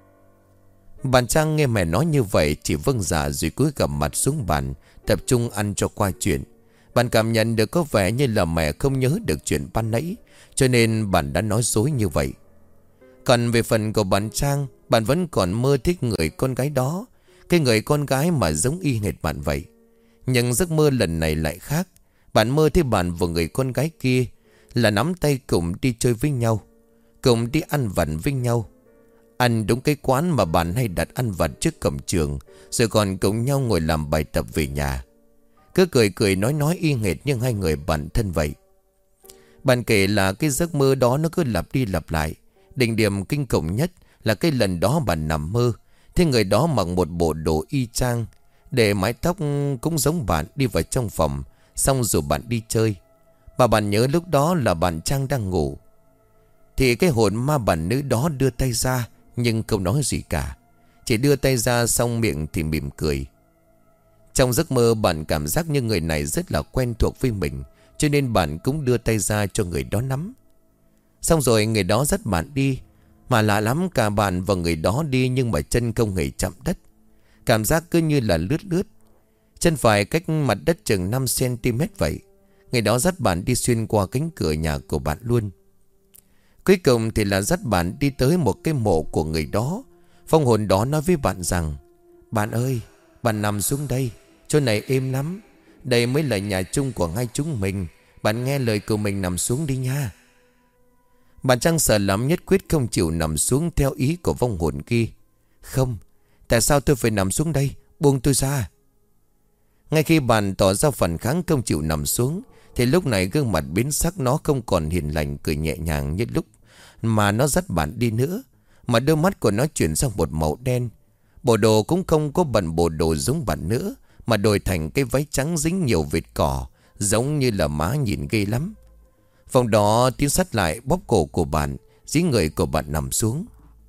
Bạn Trang nghe mẹ nói như vậy chỉ vâng dạ rồi cúi gằm mặt xuống bàn, tập trung ăn cho qua chuyện. Bạn cảm nhận được có vẻ như là mẹ không nhớ được chuyện ban nãy, cho nên bạn đã nói dối như vậy. Còn về phần của bạn Trang, bạn vẫn còn mơ thích người con gái đó, cái người con gái mà giống y hệt bạn vậy. Nhưng giấc mơ lần này lại khác. Bạn mơ thấy bạn và người con gái kia là nắm tay cùng đi chơi với nhau, cùng đi ăn vặt với nhau. Ăn đúng cái quán mà bạn hay đặt ăn vặt trước cổng trường, rồi còn cùng nhau ngồi làm bài tập về nhà. Cứ cười cười nói y hệt như hai người bạn thân vậy. Bạn kể là cái giấc mơ đó nó cứ lặp đi lặp lại. Đỉnh điểm kinh khủng nhất là cái lần đó bạn nằm mơ thế người đó mặc một bộ đồ y chang, để mái tóc cũng giống bạn, đi vào trong phòng, xong rồi bạn đi chơi. Mà bạn nhớ lúc đó là bạn Trang đang ngủ, thì cái hồn ma bản nữ đó đưa tay ra, nhưng không nói gì cả, chỉ đưa tay ra xong miệng thì mỉm cười. Trong giấc mơ bạn cảm giác như người này rất là quen thuộc với mình, cho nên bạn cũng đưa tay ra cho người đó nắm. Xong rồi người đó dắt bạn đi. Mà lạ lắm, cả bạn và người đó đi nhưng mà chân không hề chạm đất. Cảm giác cứ như là lướt lướt. Chân phải cách mặt đất chừng 5 cm vậy. Người đó dắt bạn đi xuyên qua cánh cửa nhà của bạn luôn. Cuối cùng thì là dắt bạn đi tới một cái mộ của người đó. Phong hồn đó nói với bạn rằng: bạn ơi, bạn nằm xuống đây, chỗ này êm lắm. Đây mới là nhà chung của hai chúng mình. Bạn nghe lời của mình nằm xuống đi nha. Bạn Trang sợ lắm, nhất quyết không chịu nằm xuống theo ý của vong hồn kia. Không, tại sao tôi phải nằm xuống đây? Buông tôi ra. Ngay khi bạn tỏ ra phản kháng không chịu nằm xuống, thì lúc này gương mặt biến sắc, nó không còn hiền lành cười nhẹ nhàng như lúc mà nó dắt bạn đi nữa, mà đôi mắt của nó chuyển sang một màu đen. Bộ đồ cũng không có bận bộ đồ giống bạn nữa, mà đổi thành cái váy trắng dính nhiều vệt cỏ, giống như là má nhìn ghê lắm. Phòng đó tiến sát lại bóp cổ của bạn, dí người của bạn nằm xuống.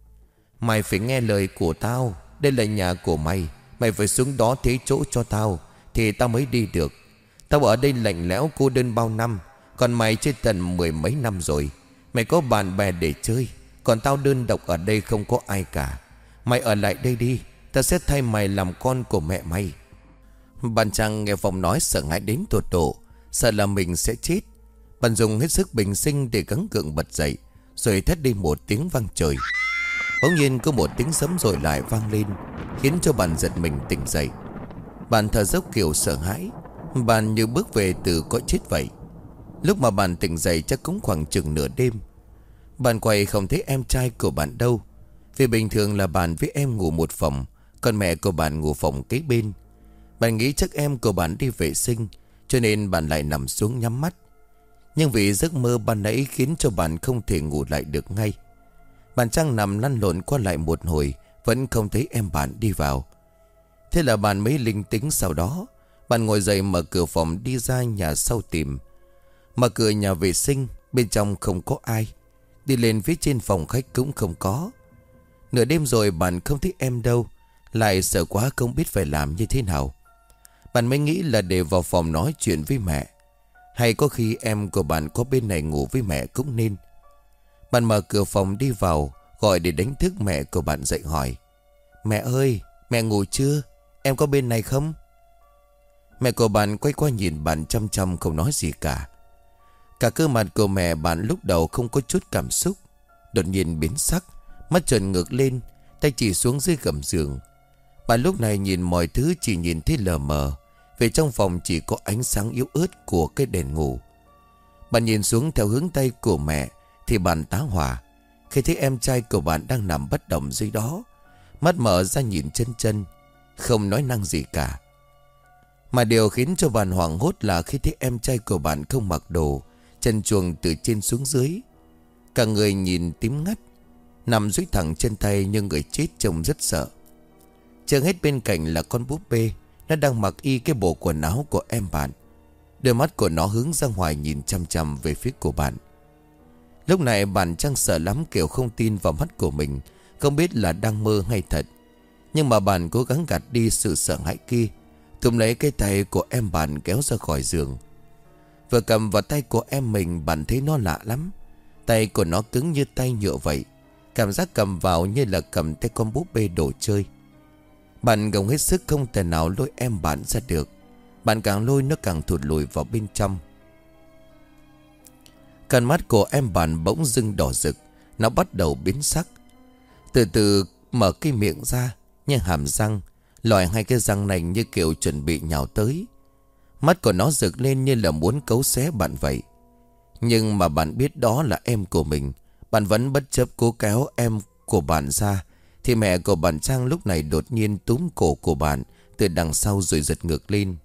Mày phải nghe lời của tao, đây là nhà của mày. Mày phải xuống đó thế chỗ cho tao, thì tao mới đi được. Tao ở đây lạnh lẽo cô đơn bao năm, còn mày chơi tận 10 mấy năm rồi. Mày có bạn bè để chơi, còn tao đơn độc ở đây không có ai cả. Mày ở lại đây đi, tao sẽ thay mày làm con của mẹ mày. Bạn Trang nghe Phong nói sợ hãi đến tột độ, sợ là mình sẽ chết. Bạn dùng hết sức bình sinh để gắng gượng bật dậy, rồi thét đi một tiếng vang trời. Bỗng nhiên có một tiếng sấm rồi lại vang lên, khiến cho bạn giật mình tỉnh dậy. Bạn thở dốc kiểu sợ hãi, bạn như bước về từ cõi chết vậy. Lúc mà bạn tỉnh dậy chắc cũng khoảng chừng nửa đêm. Bạn quay không thấy em trai của bạn đâu, vì bình thường là bạn với em ngủ một phòng, còn mẹ của bạn ngủ phòng kế bên. Bạn nghĩ chắc em của bạn đi vệ sinh, cho nên bạn lại nằm xuống nhắm mắt. Nhưng vì giấc mơ ban nãy khiến cho bạn không thể ngủ lại được ngay. Bạn Trang nằm lăn lộn qua lại một hồi, vẫn không thấy em bạn đi vào. Thế là bạn mới linh tính. Sau đó bạn ngồi dậy mở cửa phòng đi ra nhà sau tìm. Mở cửa nhà vệ sinh, bên trong không có ai. Đi lên phía trên phòng khách cũng không có. Nửa đêm rồi bạn không thấy em đâu, lại sợ quá không biết phải làm như thế nào. Bạn mới nghĩ là để vào phòng nói chuyện với mẹ, hay có khi em của bạn có bên này ngủ với mẹ cũng nên. Bạn mở cửa phòng đi vào, gọi để đánh thức mẹ của bạn dậy hỏi: Mẹ ơi, mẹ ngủ chưa? Em có bên này không? Mẹ của bạn quay qua nhìn bạn chăm chăm không nói gì cả. Cả cơ mặt của mẹ bạn lúc đầu không có chút cảm xúc, đột nhiên biến sắc, mắt trợn ngược lên, tay chỉ xuống dưới gầm giường. Bạn lúc này nhìn mọi thứ chỉ nhìn thấy lờ mờ, vì trong phòng chỉ có ánh sáng yếu ớt của cái đèn ngủ. Bạn nhìn xuống theo hướng tay của mẹ thì bạn tá hỏa khi thấy em trai của bạn đang nằm bất động dưới đó, mắt mở ra nhìn chân chân, không nói năng gì cả. Mà điều khiến cho bạn hoảng hốt là khi thấy em trai của bạn không mặc đồ, chân chuồng từ trên xuống dưới, cả người nhìn tím ngắt, nằm duỗi thẳng chân tay như người chết trông rất sợ. Trên hết bên cạnh là con búp bê, nó đang mặc y cái bộ quần áo của em bạn. Đôi mắt của nó hướng ra ngoài nhìn chăm chăm về phía của bạn. Lúc này bạn Trang sợ lắm, kiểu không tin vào mắt của mình, không biết là đang mơ hay thật. Nhưng mà bạn cố gắng gạt đi sự sợ hãi kia, túm lấy cái tay của em bạn kéo ra khỏi giường. Vừa cầm vào tay của em mình, bạn thấy nó lạ lắm. Tay của nó cứng như tay nhựa vậy, cảm giác cầm vào như là cầm tay con búp bê đồ chơi. Bạn gồng hết sức không thể nào lôi em bạn ra được. Bạn càng lôi nó càng thụt lùi vào bên trong. Con mắt của em bạn bỗng dưng đỏ rực, nó bắt đầu biến sắc. Từ từ mở cái miệng ra, nhưng hàm răng, lòi hai cái răng nành như kiểu chuẩn bị nhào tới. Mắt của nó rực lên như là muốn cấu xé bạn vậy. Nhưng mà bạn biết đó là em của mình, bạn vẫn bất chấp cố kéo em của bạn ra. Thì mẹ của bạn Trang lúc này đột nhiên túm cổ của bạn từ đằng sau rồi giật ngược lên.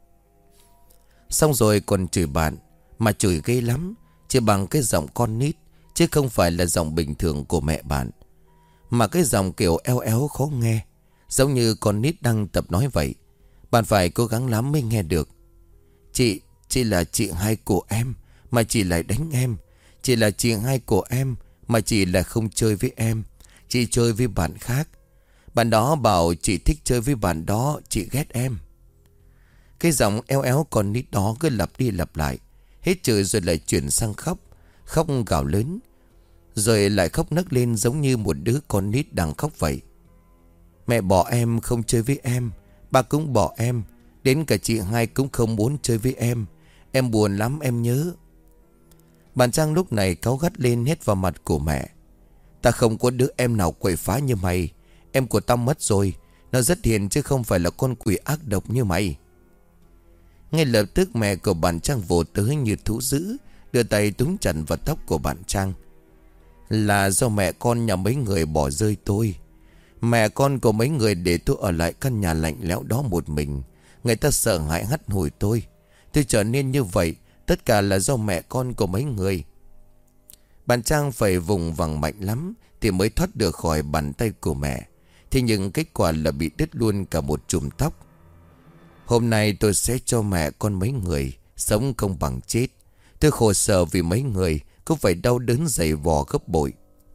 Xong rồi còn chửi bạn, mà chửi ghê lắm, chỉ bằng cái giọng con nít, chứ không phải là giọng bình thường của mẹ bạn. Mà cái giọng kiểu eo éo khó nghe, giống như con nít đang tập nói vậy. Bạn phải cố gắng lắm mới nghe được. Chị là chị hai của em mà chị lại đánh em. Chị là chị hai của em mà chị lại không chơi với em. Chị chơi với bạn khác. Bạn đó bảo chị thích chơi với bạn đó, chị ghét em. Cái giọng eo éo con nít đó cứ lặp đi lặp lại. Hết chửi rồi lại chuyển sang khóc. Khóc gào lớn, rồi lại khóc nấc lên giống như một đứa con nít đang khóc vậy. Mẹ bỏ em không chơi với em, ba cũng bỏ em, đến cả chị hai cũng không muốn chơi với em. Em buồn lắm em nhớ. Bạn Trang lúc này cáu gắt lên hết vào mặt của mẹ. Ta không có đứa em nào quậy phá như mày. Em của tao mất rồi. Nó rất hiền chứ không phải là con quỷ ác độc như mày. Ngay lập tức mẹ của bạn Trang vồ tới như thú dữ, đưa tay túm chặt vào tóc của bạn Trang. Là do mẹ con nhà mấy người bỏ rơi tôi. Mẹ con của mấy người để tôi ở lại căn nhà lạnh lẽo đó một mình. Người ta sợ hãi hắt hủi tôi. Tôi trở nên như vậy, tất cả là do mẹ con của mấy người. Bạn Trang phải vùng vằng mạnh lắm thì mới thoát được khỏi bàn tay của mẹ. Thế nhưng kết quả là bị đứt luôn cả một chùm tóc. Hôm nay tôi sẽ cho mẹ con mấy người sống không bằng chết. Tôi khổ sở vì mấy người cũng phải đau đớn dày vò gấp bội.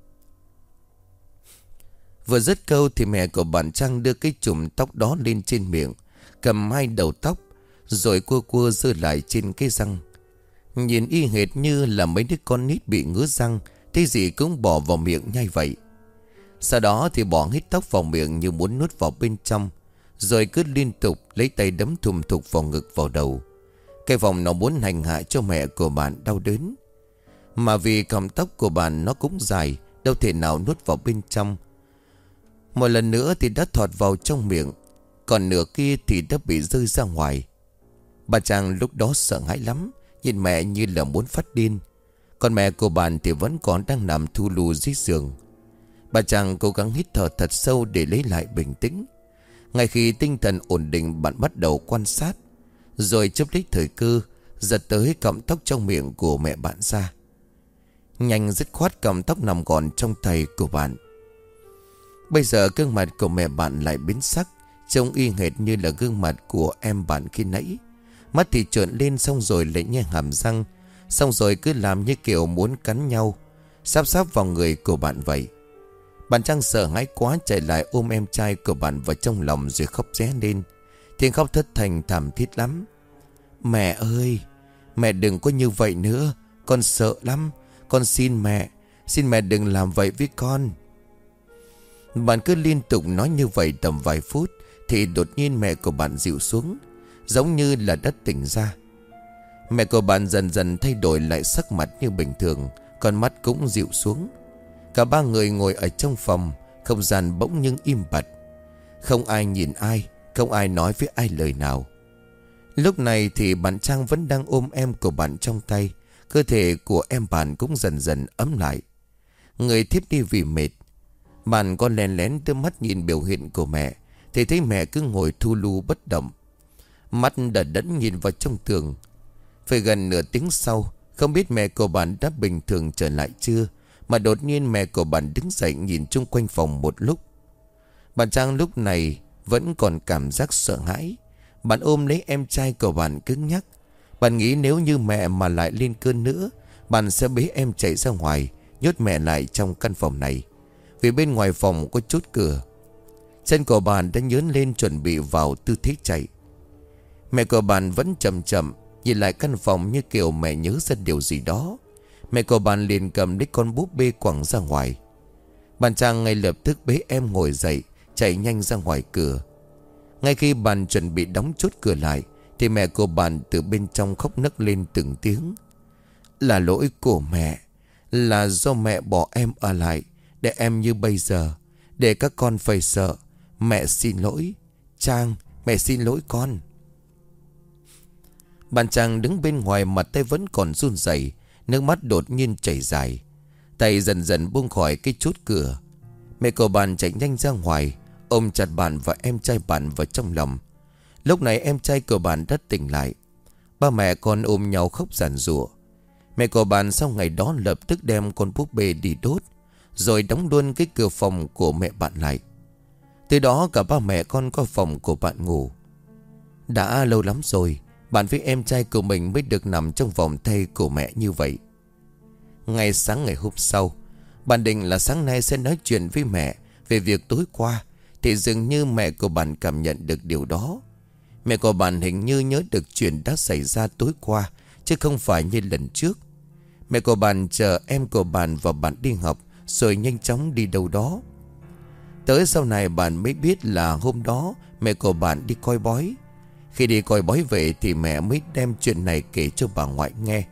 Vừa dứt câu thì mẹ của bạn Trang đưa cái chùm tóc đó lên trên miệng, cầm hai đầu tóc, rồi cua cua giơ lại trên cái răng. Nhìn y hệt như là mấy đứa con nít bị ngứa răng, thế gì cũng bỏ vào miệng nhai vậy. Sau đó thì bỏ hết tóc vào miệng như muốn nuốt vào bên trong, rồi cứ liên tục lấy tay đấm thùm thục vào ngực vào đầu. Cái vòng nó muốn hành hạ cho mẹ của bạn đau đớn. Mà vì cọng tóc của bạn nó cũng dài, đâu thể nào nuốt vào bên trong. Một lần nữa thì đã thọt vào trong miệng, còn nửa kia thì đã bị rơi ra ngoài. Bà Trang lúc đó sợ hãi lắm, nhìn mẹ như là muốn phát điên. Còn mẹ của bạn thì vẫn còn đang nằm thu lù dưới giường. Bà Trang cố gắng hít thở thật sâu để lấy lại bình tĩnh. Ngay khi tinh thần ổn định, bạn bắt đầu quan sát, rồi chấp lấy thời cơ giật tới cọng tóc trong miệng của mẹ bạn ra. Nhanh dứt khoát cọng tóc nằm gọn trong tay của bạn. Bây giờ gương mặt của mẹ bạn lại biến sắc, trông y hệt như là gương mặt của em bạn khi nãy. Mắt thì trợn lên, xong rồi lại nhe hàm răng, xong rồi cứ làm như kiểu muốn cắn nhau, sáp sáp vào người của bạn vậy. Bạn Trang sợ hãi quá chạy lại ôm em trai của bạn vào trong lòng rồi khóc ré lên. Tiếng khóc thất thành thảm thiết lắm. Mẹ ơi, mẹ đừng có như vậy nữa, con sợ lắm. Con xin mẹ đừng làm vậy với con. Bạn cứ liên tục nói như vậy tầm vài phút thì đột nhiên mẹ của bạn dịu xuống, giống như là đã tỉnh ra. Mẹ của bạn dần dần thay đổi lại sắc mặt như bình thường, con mắt cũng dịu xuống. Cả ba người ngồi ở trong phòng, không gian bỗng nhưng im bặt. Không ai nhìn ai, không ai nói với ai lời nào. Lúc này thì bạn Trang vẫn đang ôm em của bạn trong tay. Cơ thể của em bạn cũng dần dần ấm lại. Người thiếp đi vì mệt. Bạn còn lén lén đưa mắt nhìn biểu hiện của mẹ, thì thấy mẹ cứ ngồi thu lu bất động, mắt đờ đẫn nhìn vào trong tường. Phải gần nửa tiếng sau, không biết mẹ của bạn đã bình thường trở lại chưa, mà đột nhiên mẹ của bạn đứng dậy nhìn chung quanh phòng một lúc. Bạn Trang lúc này vẫn còn cảm giác sợ hãi. Bạn ôm lấy em trai của bạn cứng nhắc. Bạn nghĩ nếu như mẹ mà lại lên cơn nữa, bạn sẽ bế em chạy ra ngoài, nhốt mẹ lại trong căn phòng này, vì bên ngoài phòng có chốt cửa. Chân của bạn đã nhớn lên chuẩn bị vào tư thế chạy. Mẹ của bạn vẫn chậm chậm nhìn lại căn phòng như kiểu mẹ nhớ ra điều gì đó. Mẹ của bạn liền cầm lấy con búp bê quẳng ra ngoài. Bạn Trang ngay lập tức bế em ngồi dậy, chạy nhanh ra ngoài cửa. Ngay khi bạn chuẩn bị đóng chốt cửa lại, thì mẹ của bạn từ bên trong khóc nấc lên từng tiếng. Là lỗi của mẹ, là do mẹ bỏ em ở lại, để em như bây giờ, để các con phải sợ. Mẹ xin lỗi. Trang, mẹ xin lỗi con. Bạn Trang đứng bên ngoài, mặt tay vẫn còn run rẩy, nước mắt đột nhiên chảy dài. Tay dần dần buông khỏi cái chốt cửa. Mẹ của bạn chạy nhanh ra ngoài, ôm chặt bạn và em trai bạn vào trong lòng. Lúc này em trai của bạn đã tỉnh lại. Ba mẹ con ôm nhau khóc giàn giụa. Mẹ của bạn sau ngày đó lập tức đem con búp bê đi đốt, rồi đóng luôn cái cửa phòng của mẹ bạn lại. Từ đó cả ba mẹ con có phòng của bạn ngủ. Đã lâu lắm rồi bạn với em trai của mình mới được nằm trong vòng tay của mẹ như vậy. Ngay sáng ngày hôm sau, bạn định là sáng nay sẽ nói chuyện với mẹ về việc tối qua, thì dường như mẹ của bạn cảm nhận được điều đó. Mẹ của bạn hình như nhớ được chuyện đã xảy ra tối qua, chứ không phải như lần trước. Mẹ của bạn chờ em của bạn và bạn đi học, rồi nhanh chóng đi đâu đó. Tới sau này bạn mới biết là hôm đó mẹ của bạn đi coi bói. Khi đi coi bói về thì mẹ mới đem chuyện này kể cho bà ngoại nghe.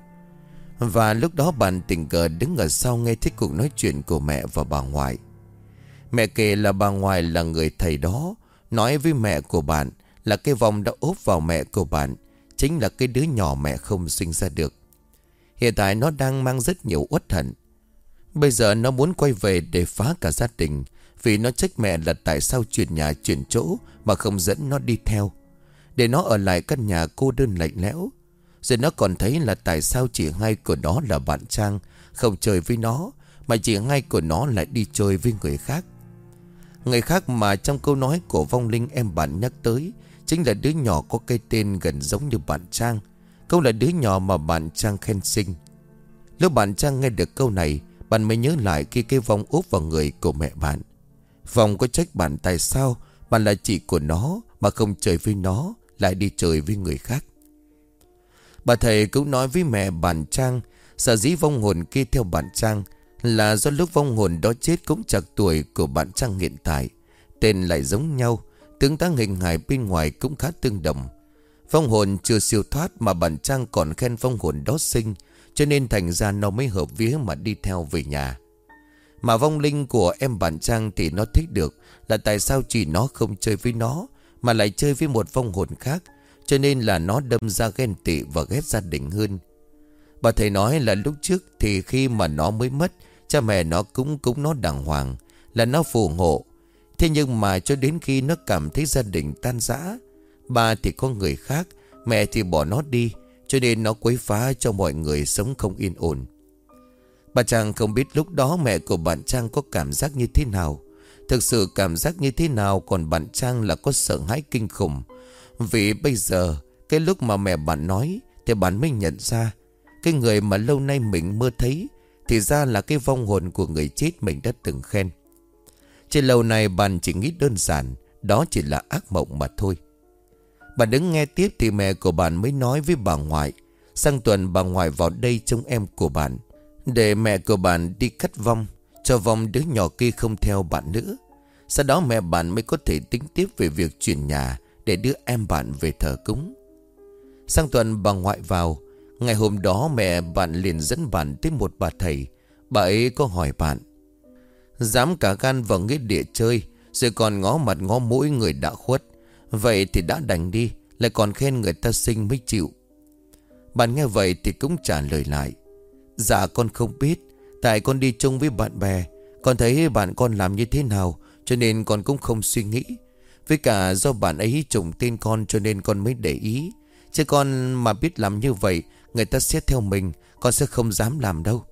Và lúc đó bạn tình cờ đứng ở sau nghe thấy cuộc nói chuyện của mẹ và bà ngoại. Mẹ kể là bà ngoại là người thầy đó nói với mẹ của bạn là cái vong đã ốp vào mẹ của bạn chính là cái đứa nhỏ mẹ không sinh ra được. Hiện tại nó đang mang rất nhiều uất hận. Bây giờ nó muốn quay về để phá cả gia đình, vì nó trách mẹ là tại sao chuyển nhà chuyển chỗ mà không dẫn nó đi theo, để nó ở lại căn nhà cô đơn lạnh lẽo. Rồi nó còn thấy là tại sao chị hai của nó là bạn Trang không chơi với nó, mà chị hai của nó lại đi chơi với người khác. Người khác mà trong câu nói của vong linh em bạn nhắc tới chính là đứa nhỏ có cái tên gần giống như bạn Trang. Câu là đứa nhỏ mà bạn Trang khen xinh. Lúc bạn Trang nghe được câu này, bạn mới nhớ lại khi cái vong úp vào người của mẹ bạn. Vong có trách bạn tại sao bạn là chị của nó mà không chơi với nó, lại đi chơi với người khác. Bà thầy cũng nói với mẹ bạn Trang, sở dĩ vong hồn kia theo bạn Trang là do lúc vong hồn đó chết cũng chạc tuổi của bạn Trang hiện tại. Tên lại giống nhau, tướng tá hình hài bên ngoài cũng khá tương đồng. Vong hồn chưa siêu thoát mà bạn Trang còn khen vong hồn đó xinh, cho nên thành ra nó mới hợp vía mà đi theo về nhà. Mà vong linh của em bạn Trang thì nó thích được là tại sao chỉ nó không chơi với nó mà lại chơi với một vong hồn khác, cho nên là nó đâm ra ghen tị và ghét gia đình hơn. Bà thầy nói là lúc trước thì khi mà nó mới mất, cha mẹ nó cũng cúng nó đàng hoàng, là nó phù hộ. Thế nhưng mà cho đến khi nó cảm thấy gia đình tan rã, ba thì có người khác, mẹ thì bỏ nó đi, cho nên nó quấy phá cho mọi người sống không yên ổn. Bà Trang không biết lúc đó mẹ của bạn Trang có cảm giác như thế nào. Thực sự cảm giác như thế nào, còn bạn Trang là có sợ hãi kinh khủng. Vì bây giờ cái lúc mà mẹ bạn nói thì bạn mới nhận ra cái người mà lâu nay mình mơ thấy thì ra là cái vong hồn của người chết mình đã từng khen. Trên lâu này bạn chỉ nghĩ đơn giản đó chỉ là ác mộng mà thôi. Bạn đứng nghe tiếp thì mẹ của bạn mới nói với bà ngoại. Sang tuần bà ngoại vào đây trông em của bạn, để mẹ của bạn đi cắt vong, cho vong đứa nhỏ kia không theo bạn nữa. Sau đó mẹ bạn mới có thể tính tiếp về việc chuyển nhà để đưa em bạn về thờ cúng. Sang tuần bà ngoại vào. Ngày hôm đó mẹ bạn liền dẫn bạn tới một bà thầy. Bà ấy có hỏi bạn: dám cả gan vào nghĩa địa chơi, rồi còn ngó mặt ngó mũi người đã khuất, vậy thì đã đành đi, lại còn khen người ta xinh mới chịu. Bạn nghe vậy thì cũng trả lời lại: dạ con không biết, tại con đi chung với bạn bè, con thấy bạn con làm như thế nào, cho nên con cũng không suy nghĩ. Với cả do bạn ấy trùng tên con cho nên con mới để ý. Chứ con mà biết làm như vậy, người ta xét theo mình, con sẽ không dám làm đâu.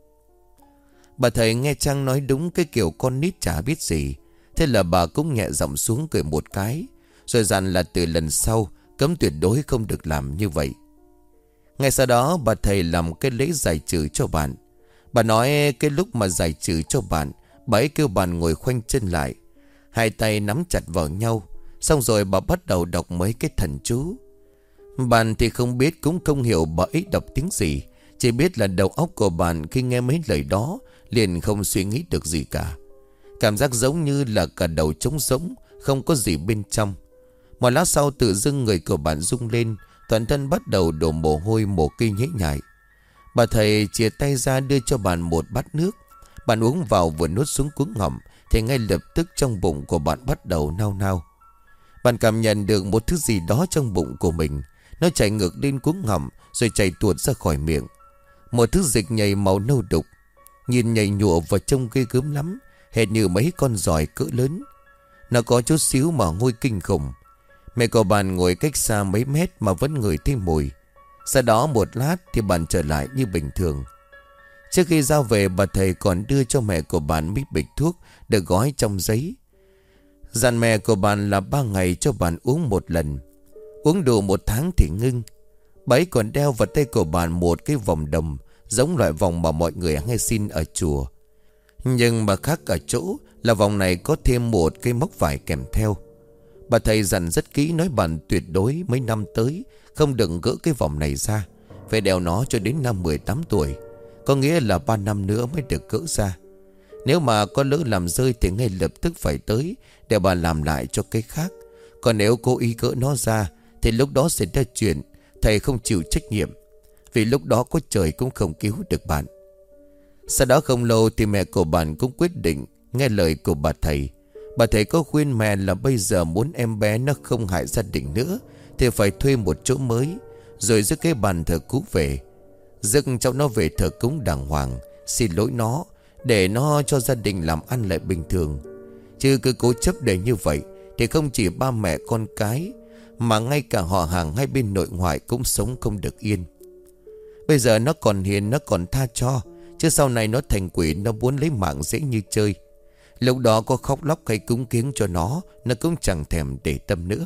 Bà thầy nghe Trang nói đúng cái kiểu con nít chả biết gì. Thế là bà cũng nhẹ giọng xuống cười một cái, rồi dặn là từ lần sau cấm tuyệt đối không được làm như vậy. Ngay sau đó bà thầy làm cái lễ giải trừ cho bạn. Bà nói cái lúc mà giải trừ cho bạn, bà ấy kêu bạn ngồi khoanh chân lại, hai tay nắm chặt vào nhau. Xong rồi bà bắt đầu đọc mấy cái thần chú. Bạn thì không biết cũng không hiểu bà ấy đọc tiếng gì. Chỉ biết là đầu óc của bạn khi nghe mấy lời đó liền không suy nghĩ được gì cả. Cảm giác giống như là cả đầu trống rỗng, không có gì bên trong. Một lát sau tự dưng người của bạn rung lên, toàn thân bắt đầu đổ mồ hôi mồ kê nhễ nhại. Bà thầy chìa tay ra đưa cho bạn một bát nước. Bạn uống vào vừa nuốt xuống cuống họng thì ngay lập tức trong bụng của bạn bắt đầu nao nao. Bạn cảm nhận được một thứ gì đó trong bụng của mình. Nó chảy ngược lên cuống họng rồi chảy tuột ra khỏi miệng. Một thứ dịch nhầy màu nâu đục, nhìn nhầy nhụa và trông ghê gớm lắm, hệt như mấy con giòi cỡ lớn. Nó có chút xíu mà hôi kinh khủng. Mẹ của bạn ngồi cách xa mấy mét mà vẫn ngửi thấy mùi. Sau đó một lát thì bạn trở lại như bình thường. Trước khi ra về, bà thầy còn đưa cho mẹ của bạn mấy bịch thuốc được gói trong giấy. Dặn mẹ của bạn là 3 ngày cho bạn uống một lần. Uống đủ 1 tháng thì ngưng. Bà ấy còn đeo vào tay của bạn một cái vòng đồng, giống loại vòng mà mọi người hay xin ở chùa. Nhưng mà khác ở chỗ là vòng này có thêm một cái móc vải kèm theo. Bà thầy dặn rất kỹ, nói bạn tuyệt đối mấy năm tới không đừng gỡ cái vòng này ra, phải đeo nó cho đến năm 18 tuổi. Có nghĩa là 3 năm nữa mới được gỡ ra. Nếu mà có lỡ làm rơi thì ngay lập tức phải tới để bà làm lại cho cái khác. Còn nếu cố ý gỡ nó ra thì lúc đó sẽ ra chuyện thầy không chịu trách nhiệm, vì lúc đó có trời cũng không cứu được bạn. Sau đó không lâu thì mẹ của bạn cũng quyết định nghe lời của bà thầy. Bà thầy có khuyên mẹ là bây giờ muốn em bé nó không hại gia đình nữa thì phải thuê một chỗ mới, rồi rước cái bàn thờ cúng về. Rước cháu nó về thờ cúng đàng hoàng, xin lỗi nó, để nó cho gia đình làm ăn lại bình thường. Chứ cứ cố chấp để như vậy thì không chỉ ba mẹ con cái mà ngay cả họ hàng hai bên nội ngoại cũng sống không được yên. Bây giờ nó còn hiền, nó còn tha cho, chứ sau này nó thành quỷ, nó muốn lấy mạng dễ như chơi. Lúc đó có khóc lóc hay cúng kiếng cho nó cũng chẳng thèm để tâm nữa.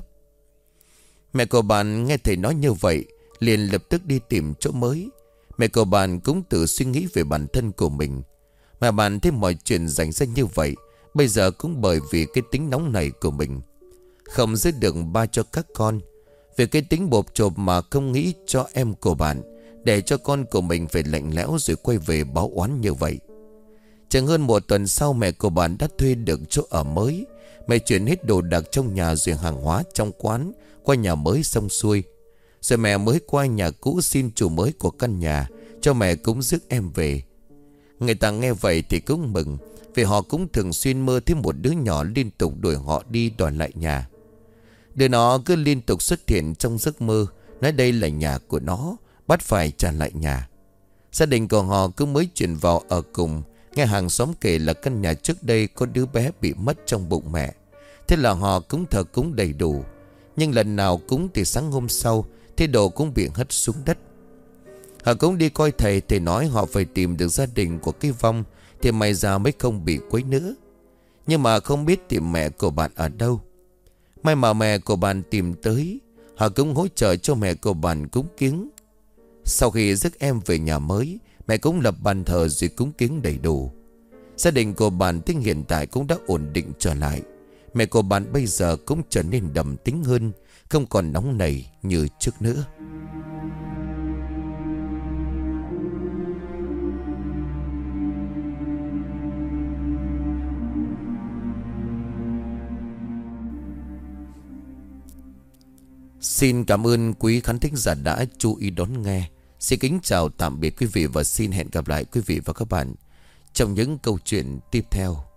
Mẹ của bạn nghe thầy nói như vậy liền lập tức đi tìm chỗ mới. Mẹ của bạn cũng tự suy nghĩ về bản thân của mình. Mà bạn thấy mọi chuyện rảnh ra như vậy bây giờ cũng bởi vì cái tính nóng này của mình, không giữ được ba cho các con. Vì cái tính bộp chộp mà không nghĩ cho em của bạn, để cho con của mình phải lạnh lẽo rồi quay về báo oán như vậy. Chẳng hơn 1 tuần sau, mẹ của bạn đã thuê được chỗ ở mới. Mẹ chuyển hết đồ đạc trong nhà rồi hàng hóa trong quán qua nhà mới xong xuôi. Rồi mẹ mới qua nhà cũ xin chủ mới của căn nhà cho mẹ cũng rước em về. Người ta nghe vậy thì cũng mừng, vì họ cũng thường xuyên mơ thấy một đứa nhỏ liên tục đuổi họ đi đòi lại nhà. Đứa nó cứ liên tục xuất hiện trong giấc mơ, nói đây là nhà của nó, bắt phải trả lại nhà. Gia đình của họ cứ mới chuyển vào ở cùng. Nghe hàng xóm kể là căn nhà trước đây có đứa bé bị mất trong bụng mẹ. Thế là họ cũng thờ cúng đầy đủ. Nhưng lần nào cúng thì sáng hôm sau thế đồ cũng bị hất xuống đất. Họ cũng đi coi thầy. Thầy nói họ phải tìm được gia đình của cái vong thì may ra mới không bị quấy nữa. Nhưng mà không biết tìm mẹ của bạn ở đâu. May mà mẹ của bạn tìm tới. Họ cũng hỗ trợ cho mẹ của bạn cúng kiếng. Sau khi rước em về nhà mới, mẹ cũng lập bàn thờ rồi cúng kiếng đầy đủ. Gia đình của bạn tính hiện tại cũng đã ổn định trở lại. Mẹ của bạn bây giờ cũng trở nên đầm tính hơn, không còn nóng nảy như trước nữa. Xin cảm ơn quý khán thính giả đã chú ý đón nghe. Xin kính chào tạm biệt quý vị và xin hẹn gặp lại quý vị và các bạn trong những câu chuyện tiếp theo.